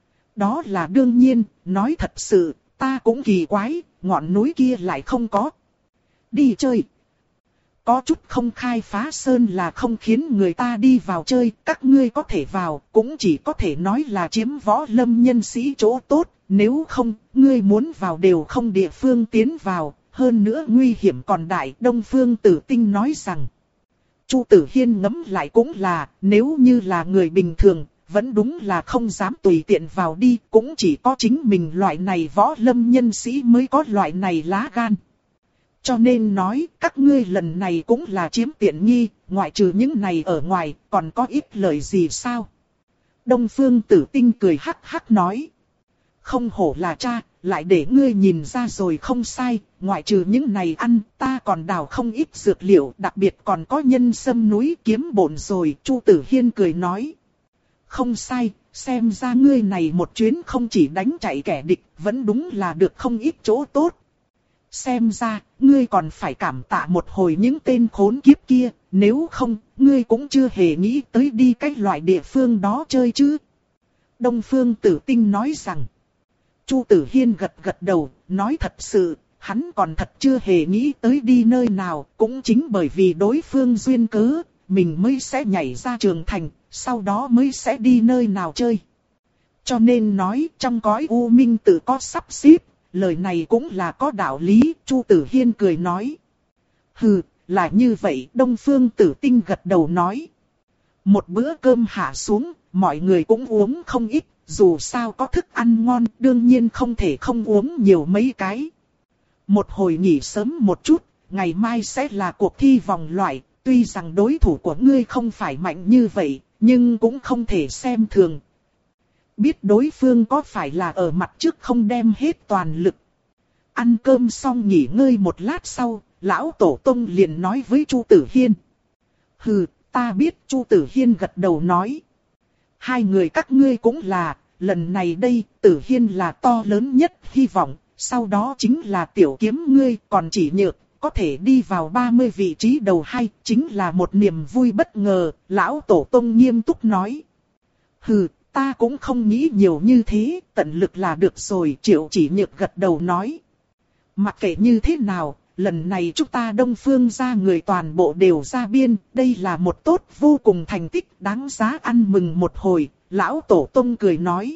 Đó là đương nhiên, nói thật sự, ta cũng kỳ quái, ngọn núi kia lại không có. Đi chơi. Có chút không khai phá sơn là không khiến người ta đi vào chơi, các ngươi có thể vào, cũng chỉ có thể nói là chiếm võ lâm nhân sĩ chỗ tốt, nếu không, ngươi muốn vào đều không địa phương tiến vào, hơn nữa nguy hiểm còn đại. Đông Phương Tử Tinh nói rằng, Chu Tử Hiên ngẫm lại cũng là, nếu như là người bình thường, vẫn đúng là không dám tùy tiện vào đi, cũng chỉ có chính mình loại này võ lâm nhân sĩ mới có loại này lá gan. Cho nên nói, các ngươi lần này cũng là chiếm tiện nghi, ngoại trừ những này ở ngoài, còn có ít lời gì sao? Đông Phương Tử Tinh cười hắc hắc nói. Không hổ là cha, lại để ngươi nhìn ra rồi không sai, ngoại trừ những này ăn, ta còn đào không ít dược liệu, đặc biệt còn có nhân sâm núi kiếm bổn rồi. Chu Tử Hiên cười nói. Không sai, xem ra ngươi này một chuyến không chỉ đánh chạy kẻ địch, vẫn đúng là được không ít chỗ tốt. Xem ra, ngươi còn phải cảm tạ một hồi những tên khốn kiếp kia, nếu không, ngươi cũng chưa hề nghĩ tới đi cái loại địa phương đó chơi chứ. Đông Phương Tử Tinh nói rằng, Chu Tử Hiên gật gật đầu, nói thật sự, hắn còn thật chưa hề nghĩ tới đi nơi nào, cũng chính bởi vì đối phương duyên cớ, mình mới sẽ nhảy ra trường thành, sau đó mới sẽ đi nơi nào chơi. Cho nên nói trong cõi U Minh tự có sắp xếp, lời này cũng là có đạo lý. Chu Tử Hiên cười nói. Hừ, là như vậy. Đông Phương Tử Tinh gật đầu nói. Một bữa cơm hạ xuống, mọi người cũng uống không ít, dù sao có thức ăn ngon, đương nhiên không thể không uống nhiều mấy cái. Một hồi nghỉ sớm một chút, ngày mai sẽ là cuộc thi vòng loại, tuy rằng đối thủ của ngươi không phải mạnh như vậy, nhưng cũng không thể xem thường. Biết đối phương có phải là ở mặt trước không đem hết toàn lực. Ăn cơm xong nghỉ ngơi một lát sau, lão tổ tông liền nói với Chu Tử Hiên. Hừ, ta biết. Chu Tử Hiên gật đầu nói. Hai người các ngươi cũng là, lần này đây, Tử Hiên là to lớn nhất hy vọng, sau đó chính là tiểu kiếm ngươi, còn chỉ nhược, có thể đi vào ba mươi vị trí đầu hai, chính là một niềm vui bất ngờ. Lão tổ tông nghiêm túc nói. Hừ, ta cũng không nghĩ nhiều như thế, tận lực là được rồi. Triệu chỉ nhược gật đầu nói. Mặc kệ như thế nào, lần này chúng ta Đông Phương gia người toàn bộ đều ra biên, đây là một tốt vô cùng thành tích, đáng giá ăn mừng một hồi. Lão tổ tông cười nói.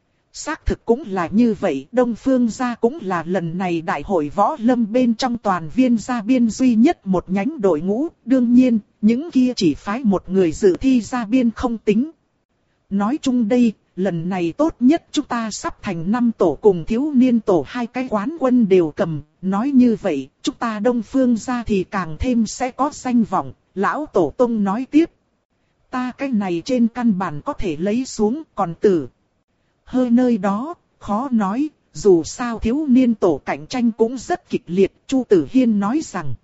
Xác thực cũng là như vậy, Đông Phương gia cũng là lần này đại hội võ lâm bên trong toàn viên gia biên duy nhất một nhánh đội ngũ, đương nhiên, những kia chỉ phái một người dự thi gia biên không tính. Nói chung đây, lần này tốt nhất chúng ta sắp thành năm tổ cùng thiếu niên tổ hai cái quán quân đều cầm, nói như vậy, chúng ta Đông Phương gia thì càng thêm sẽ có danh vọng. Lão tổ tông nói tiếp. Ta cái này trên căn bản có thể lấy xuống, còn tử hơi nơi đó, khó nói, dù sao thiếu niên tổ cạnh tranh cũng rất kịch liệt. Chu Tử Hiên nói rằng.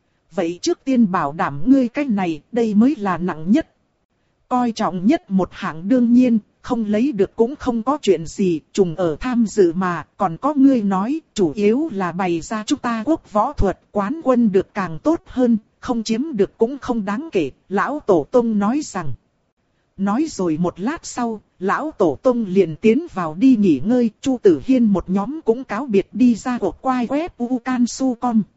Vậy trước tiên bảo đảm ngươi cái này, đây mới là nặng nhất. Coi trọng nhất một hạng đương nhiên, không lấy được cũng không có chuyện gì, trùng ở tham dự mà, còn có ngươi nói, chủ yếu là bày ra chúng ta quốc võ thuật, quán quân được càng tốt hơn, không chiếm được cũng không đáng kể. Lão Tổ Tông nói rằng. Nói rồi một lát sau, Lão Tổ Tông liền tiến vào đi nghỉ ngơi. Chu Tử Hiên một nhóm cũng cáo biệt đi ra của quai web ucansu chấm com.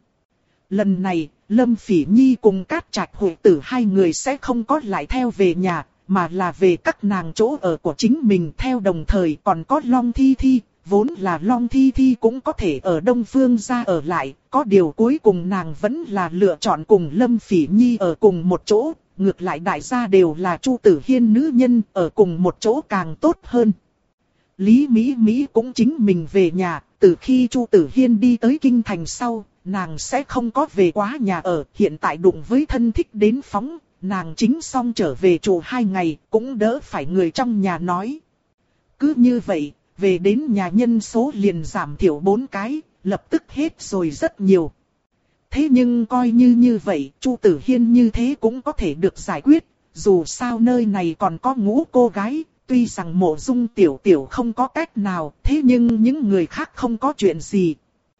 Lần này, Lâm Phỉ Nhi cùng Cát Trạch Hội Tử hai người sẽ không có lại theo về nhà, mà là về các nàng chỗ ở của chính mình. Theo đồng thời còn có Long Thi Thi, vốn là Long Thi Thi cũng có thể ở Đông Phương gia ở lại, có điều cuối cùng nàng vẫn là lựa chọn cùng Lâm Phỉ Nhi ở cùng một chỗ. Ngược lại đại gia đều là Chu Tử Hiên nữ nhân, ở cùng một chỗ càng tốt hơn. Lý Mỹ Mỹ cũng chính mình về nhà, từ khi Chu Tử Hiên đi tới kinh thành sau, nàng sẽ không có về quá nhà ở. Hiện tại đụng với thân thích đến phóng, nàng chính xong trở về trụ hai ngày, cũng đỡ phải người trong nhà nói. Cứ như vậy, về đến nhà nhân số liền giảm thiểu bốn cái, lập tức hết rồi rất nhiều. Thế nhưng coi như như vậy, Chu Tử Hiên như thế cũng có thể được giải quyết, dù sao nơi này còn có ngũ cô gái, tuy rằng Mộ Dung tiểu tiểu không có cách nào, thế nhưng những người khác không có chuyện gì.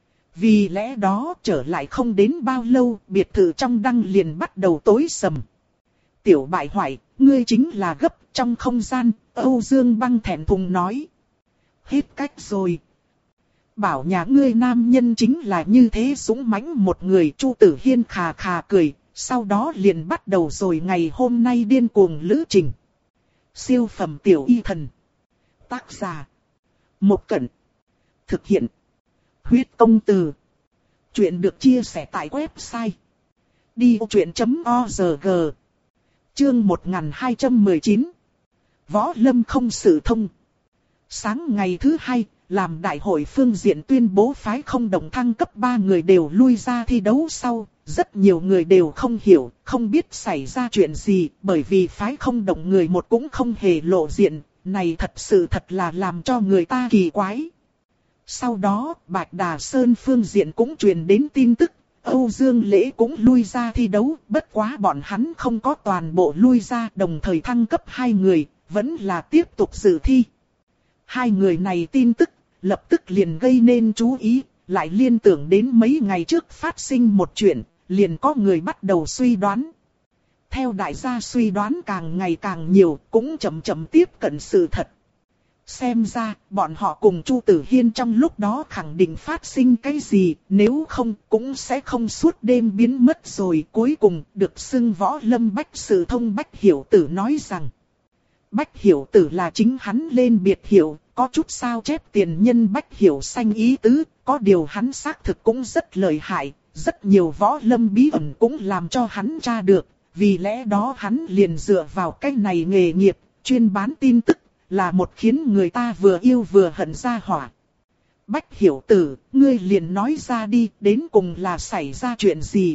Vì lẽ đó trở lại không đến bao lâu, biệt thự trong đăng liền bắt đầu tối sầm. Tiểu bại hoại, ngươi chính là gấp. Trong không gian, Âu Dương Băng thẹn thùng nói. Hết cách rồi. Bảo nhà ngươi nam nhân chính là như thế dũng mãnh một người. Chu Tử Hiên khà khà cười, sau đó liền bắt đầu rồi ngày hôm nay điên cuồng lữ trình. Siêu phẩm tiểu y thần. Tác giả. Một Cẩn. Thực hiện. Huyết công từ. Chuyện được chia sẻ tại website. đi ô chuyện chấm org. Chương một nghìn hai trăm mười chín. Võ Lâm không sự thông. Sáng ngày thứ hai, làm đại hội phương diện tuyên bố phái không đồng thăng cấp ba người đều lui ra thi đấu sau. Rất nhiều người đều không hiểu, không biết xảy ra chuyện gì, bởi vì phái không đồng người một cũng không hề lộ diện, này thật sự thật là làm cho người ta kỳ quái. Sau đó, Bạch Đà Sơn phương diện cũng truyền đến tin tức, Âu Dương Lễ cũng lui ra thi đấu, bất quá bọn hắn không có toàn bộ lui ra, đồng thời thăng cấp hai người, vẫn là tiếp tục dự thi. Hai người này tin tức, lập tức liền gây nên chú ý, lại liên tưởng đến mấy ngày trước phát sinh một chuyện, liền có người bắt đầu suy đoán. Theo đại gia suy đoán càng ngày càng nhiều, cũng chậm chậm tiếp cận sự thật. Xem ra, bọn họ cùng Chu Tử Hiên trong lúc đó khẳng định phát sinh cái gì, nếu không cũng sẽ không suốt đêm biến mất rồi. Cuối cùng, được xưng Võ Lâm Bách Sự Thông Bách Hiểu Tử nói rằng, Bách Hiểu Tử là chính hắn lên biệt hiệu, có chút sao chép tiền nhân Bách Hiểu Xanh ý tứ, có điều hắn xác thực cũng rất lợi hại, rất nhiều võ lâm bí ẩn cũng làm cho hắn tra được, vì lẽ đó hắn liền dựa vào cái này nghề nghiệp, chuyên bán tin tức, là một khiến người ta vừa yêu vừa hận ra hỏa. Bách Hiểu Tử, ngươi liền nói ra đi, đến cùng là xảy ra chuyện gì?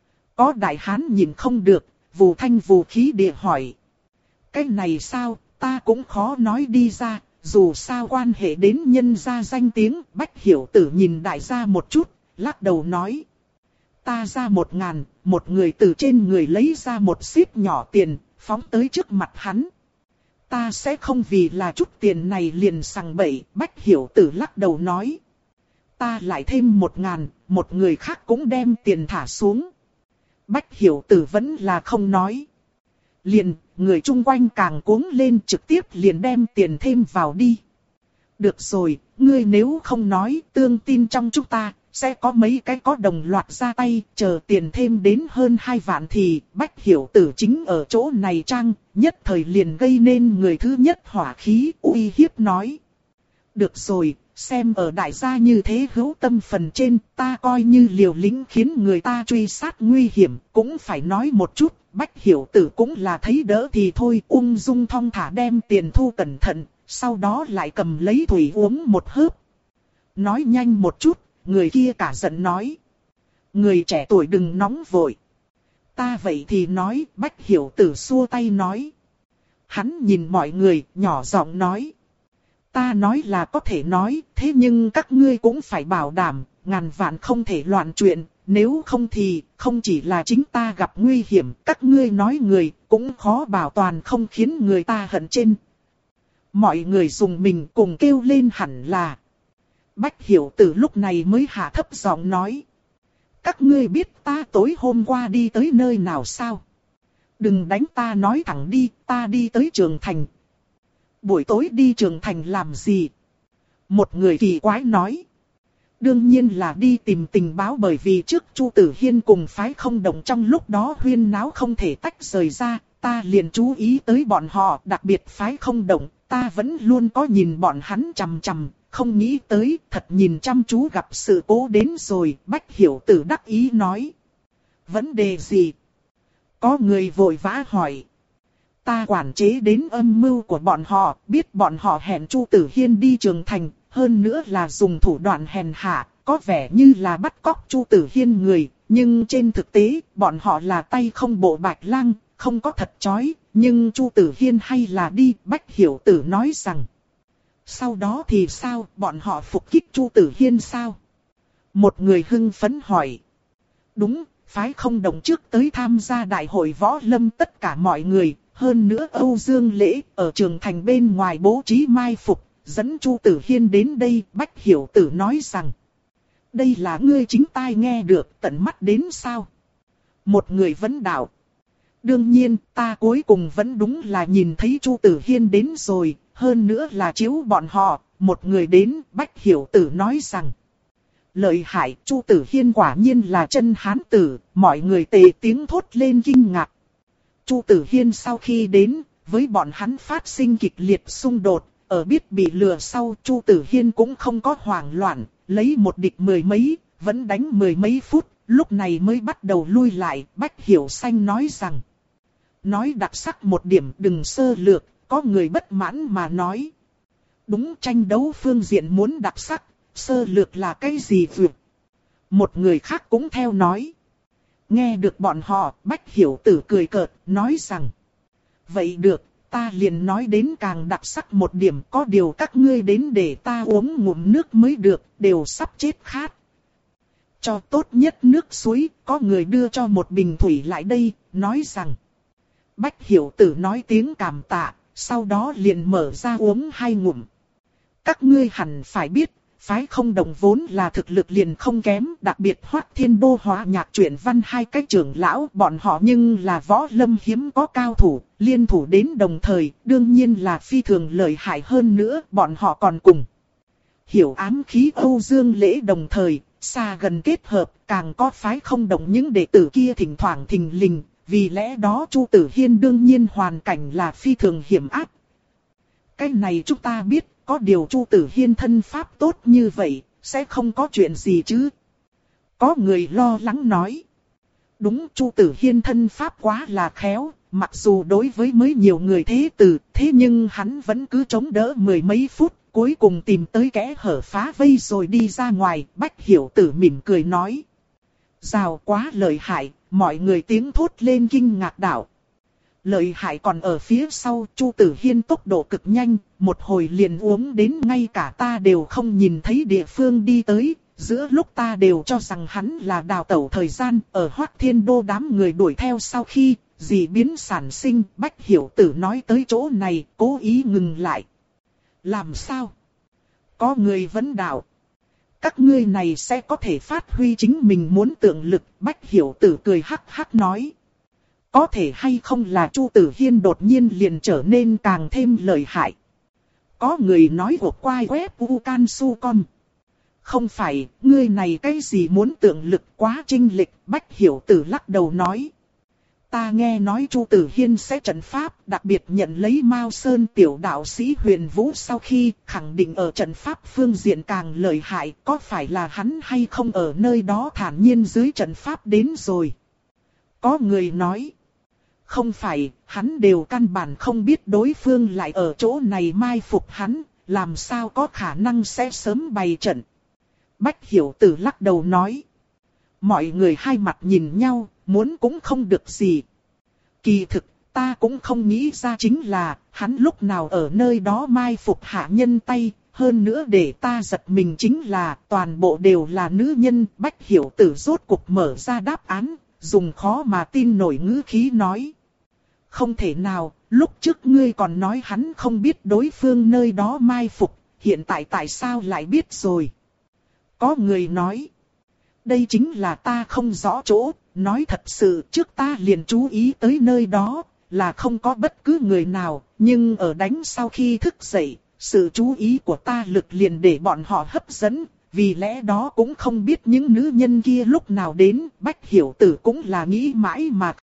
Có đại hán nhìn không được, vù thanh vù khí địa hỏi. Cái này sao, ta cũng khó nói đi ra, dù sao quan hệ đến nhân gia danh tiếng. Bách Hiểu Tử nhìn đại gia một chút, lắc đầu nói. Ta ra một ngàn, một người từ trên người lấy ra một xíp nhỏ tiền, phóng tới trước mặt hắn. Ta sẽ không vì là chút tiền này liền sằng bậy. Bách Hiểu Tử lắc đầu nói. Ta lại thêm một ngàn, một người khác cũng đem tiền thả xuống. Bách Hiểu Tử vẫn là không nói. Liền, người chung quanh càng cuống lên, trực tiếp liền đem tiền thêm vào đi. Được rồi, ngươi nếu không nói, tương tin trong chúng ta, sẽ có mấy cái có đồng loạt ra tay, chờ tiền thêm đến hơn hai vạn thì, Bách Hiểu Tử chính ở chỗ này chăng, nhất thời liền gây nên người thứ nhất hỏa khí, uy hiếp nói. Được rồi, xem ở đại gia như thế hữu tâm phần trên, ta coi như liều lĩnh khiến người ta truy sát nguy hiểm, cũng phải nói một chút. Bách Hiểu Tử cũng là thấy đỡ thì thôi, ung dung thong thả đem tiền thu cẩn thận, sau đó lại cầm lấy thủy uống một hớp. Nói nhanh một chút, người kia cả giận nói. Người trẻ tuổi đừng nóng vội. Ta vậy thì nói, Bách Hiểu Tử xua tay nói. Hắn nhìn mọi người, nhỏ giọng nói. Ta nói là có thể nói, thế nhưng các ngươi cũng phải bảo đảm, ngàn vạn không thể loạn chuyện. Nếu không thì, không chỉ là chính ta gặp nguy hiểm, các ngươi nói người, cũng khó bảo toàn không khiến người ta hận trên. Mọi người dùng mình cùng kêu lên hẳn là. Bách Hiểu Tử lúc này mới hạ thấp giọng nói. Các ngươi biết ta tối hôm qua đi tới nơi nào sao? Đừng đánh ta nói thẳng đi, ta đi tới Trường Thành. Buổi tối đi Trường Thành làm gì? Một người kỳ quái nói. Đương nhiên là đi tìm tình báo, bởi vì trước Chu Tử Hiên cùng phái không đồng trong lúc đó huyên náo không thể tách rời ra, ta liền chú ý tới bọn họ, đặc biệt phái không đồng, ta vẫn luôn có nhìn bọn hắn chằm chằm, không nghĩ tới, thật nhìn chăm chú gặp sự cố đến rồi. Bách Hiểu Tử đắc ý nói. Vấn đề gì? Có người vội vã hỏi. Ta quản chế đến âm mưu của bọn họ, biết bọn họ hẹn Chu Tử Hiên đi Trường Thành. Hơn nữa là dùng thủ đoạn hèn hạ, có vẻ như là bắt cóc Chu Tử Hiên người, nhưng trên thực tế, bọn họ là tay không bộ bạch lang, không có thật chói, nhưng Chu Tử Hiên hay là đi. Bách Hiểu Tử nói rằng. Sau đó thì sao, bọn họ phục kích Chu Tử Hiên sao? Một người hưng phấn hỏi. Đúng, phái không đồng trước tới tham gia đại hội võ lâm tất cả mọi người, hơn nữa Âu Dương Lễ ở Trường Thành bên ngoài bố trí mai phục. Dẫn Chu Tử Hiên đến đây. Bách Hiểu Tử nói rằng. Đây là ngươi chính tai nghe được, tận mắt đến sao? Một người vấn đạo. Đương nhiên, ta cuối cùng vẫn đúng là nhìn thấy Chu Tử Hiên đến rồi, hơn nữa là chiếu bọn họ, một người đến, Bách Hiểu Tử nói rằng. Lợi hại, Chu Tử Hiên quả nhiên là chân hán tử, mọi người tề tiếng thốt lên kinh ngạc. Chu Tử Hiên sau khi đến, với bọn hắn phát sinh kịch liệt xung đột, ở biết bị lừa sau Chu Tử Hiên cũng không có hoảng loạn, lấy một địch mười mấy, vẫn đánh mười mấy phút, lúc này mới bắt đầu lui lại. Bách Hiểu Xanh nói rằng, nói đặc sắc một điểm đừng sơ lược, có người bất mãn mà nói. Đúng, tranh đấu phương diện muốn đặc sắc, sơ lược là cái gì vượt. Một người khác cũng theo nói. Nghe được bọn họ, Bách Hiểu Tử cười cợt, nói rằng, vậy được, ta liền nói đến càng đặc sắc một điểm, có điều các ngươi đến để ta uống ngụm nước mới được, đều sắp chết khát. Cho tốt nhất nước suối, có người đưa cho một bình thủy lại đây, nói rằng. Bách Hiểu Tử nói tiếng cảm tạ, sau đó liền mở ra uống hai ngụm. Các ngươi hẳn phải biết, phái Không Đồng vốn là thực lực liền không kém, đặc biệt Hoắc Thiên Đô Hóa Nhạc Truyện Văn hai cái trưởng lão, bọn họ nhưng là võ lâm hiếm có cao thủ, liên thủ đến đồng thời, đương nhiên là phi thường lợi hại hơn nữa, bọn họ còn cùng. Hiểu ám khí Âu Dương Lễ đồng thời, xa gần kết hợp, càng có phái Không Đồng những đệ tử kia thỉnh thoảng thình lình, vì lẽ đó Chu Tử Hiên đương nhiên hoàn cảnh là phi thường hiểm ác. Cái này chúng ta biết. Có điều Chu Tử Hiên thân pháp tốt như vậy, sẽ không có chuyện gì chứ. Có người lo lắng nói. Đúng, Chu Tử Hiên thân pháp quá là khéo, mặc dù đối với mới nhiều người thế tử, thế nhưng hắn vẫn cứ chống đỡ mười mấy phút, cuối cùng tìm tới kẽ hở phá vây rồi đi ra ngoài. Bách Hiểu Tử mỉm cười nói. Rào quá lợi hại, mọi người tiếng thốt lên kinh ngạc đảo. Lợi hại còn ở phía sau, Chu Tử Hiên tốc độ cực nhanh, một hồi liền uống đến ngay cả ta đều không nhìn thấy địa phương đi tới, giữa lúc ta đều cho rằng hắn là đào tẩu thời gian, ở Hoắc Thiên Đô đám người đuổi theo sau khi, dị biến sản sinh, Bách Hiểu Tử nói tới chỗ này, cố ý ngừng lại. Làm sao? Có người vấn đạo. Các ngươi này sẽ có thể phát huy chính mình muốn tượng lực, Bách Hiểu Tử cười hắc hắc nói. Có thể hay không là Chu Tử Hiên đột nhiên liền trở nên càng thêm lợi hại. Có người nói hộp quai web ucan su com. Không phải, ngươi này cái gì muốn tượng lực quá trinh lịch, Bách Hiểu Tử lắc đầu nói. Ta nghe nói Chu Tử Hiên sẽ trận pháp, đặc biệt nhận lấy Mao Sơn tiểu đạo sĩ Huyền Vũ sau khi khẳng định ở trận pháp phương diện càng lợi hại, có phải là hắn hay không ở nơi đó thản nhiên dưới trận pháp đến rồi. Có người nói. Không phải, hắn đều căn bản không biết đối phương lại ở chỗ này mai phục hắn, làm sao có khả năng sẽ sớm bày trận. Bách Hiểu Tử lắc đầu nói. Mọi người hai mặt nhìn nhau, muốn cũng không được gì. Kỳ thực, ta cũng không nghĩ ra chính là, hắn lúc nào ở nơi đó mai phục hạ nhân tay, hơn nữa để ta giật mình chính là, toàn bộ đều là nữ nhân. Bách Hiểu Tử rốt cục mở ra đáp án, dùng khó mà tin nổi ngữ khí nói. Không thể nào, lúc trước ngươi còn nói hắn không biết đối phương nơi đó mai phục, hiện tại tại sao lại biết rồi? Có người nói, đây chính là ta không rõ chỗ, nói thật sự trước ta liền chú ý tới nơi đó, là không có bất cứ người nào, nhưng ở đánh sau khi thức dậy, sự chú ý của ta lực liền để bọn họ hấp dẫn, vì lẽ đó cũng không biết những nữ nhân kia lúc nào đến. Bách Hiểu Tử cũng là nghĩ mãi mà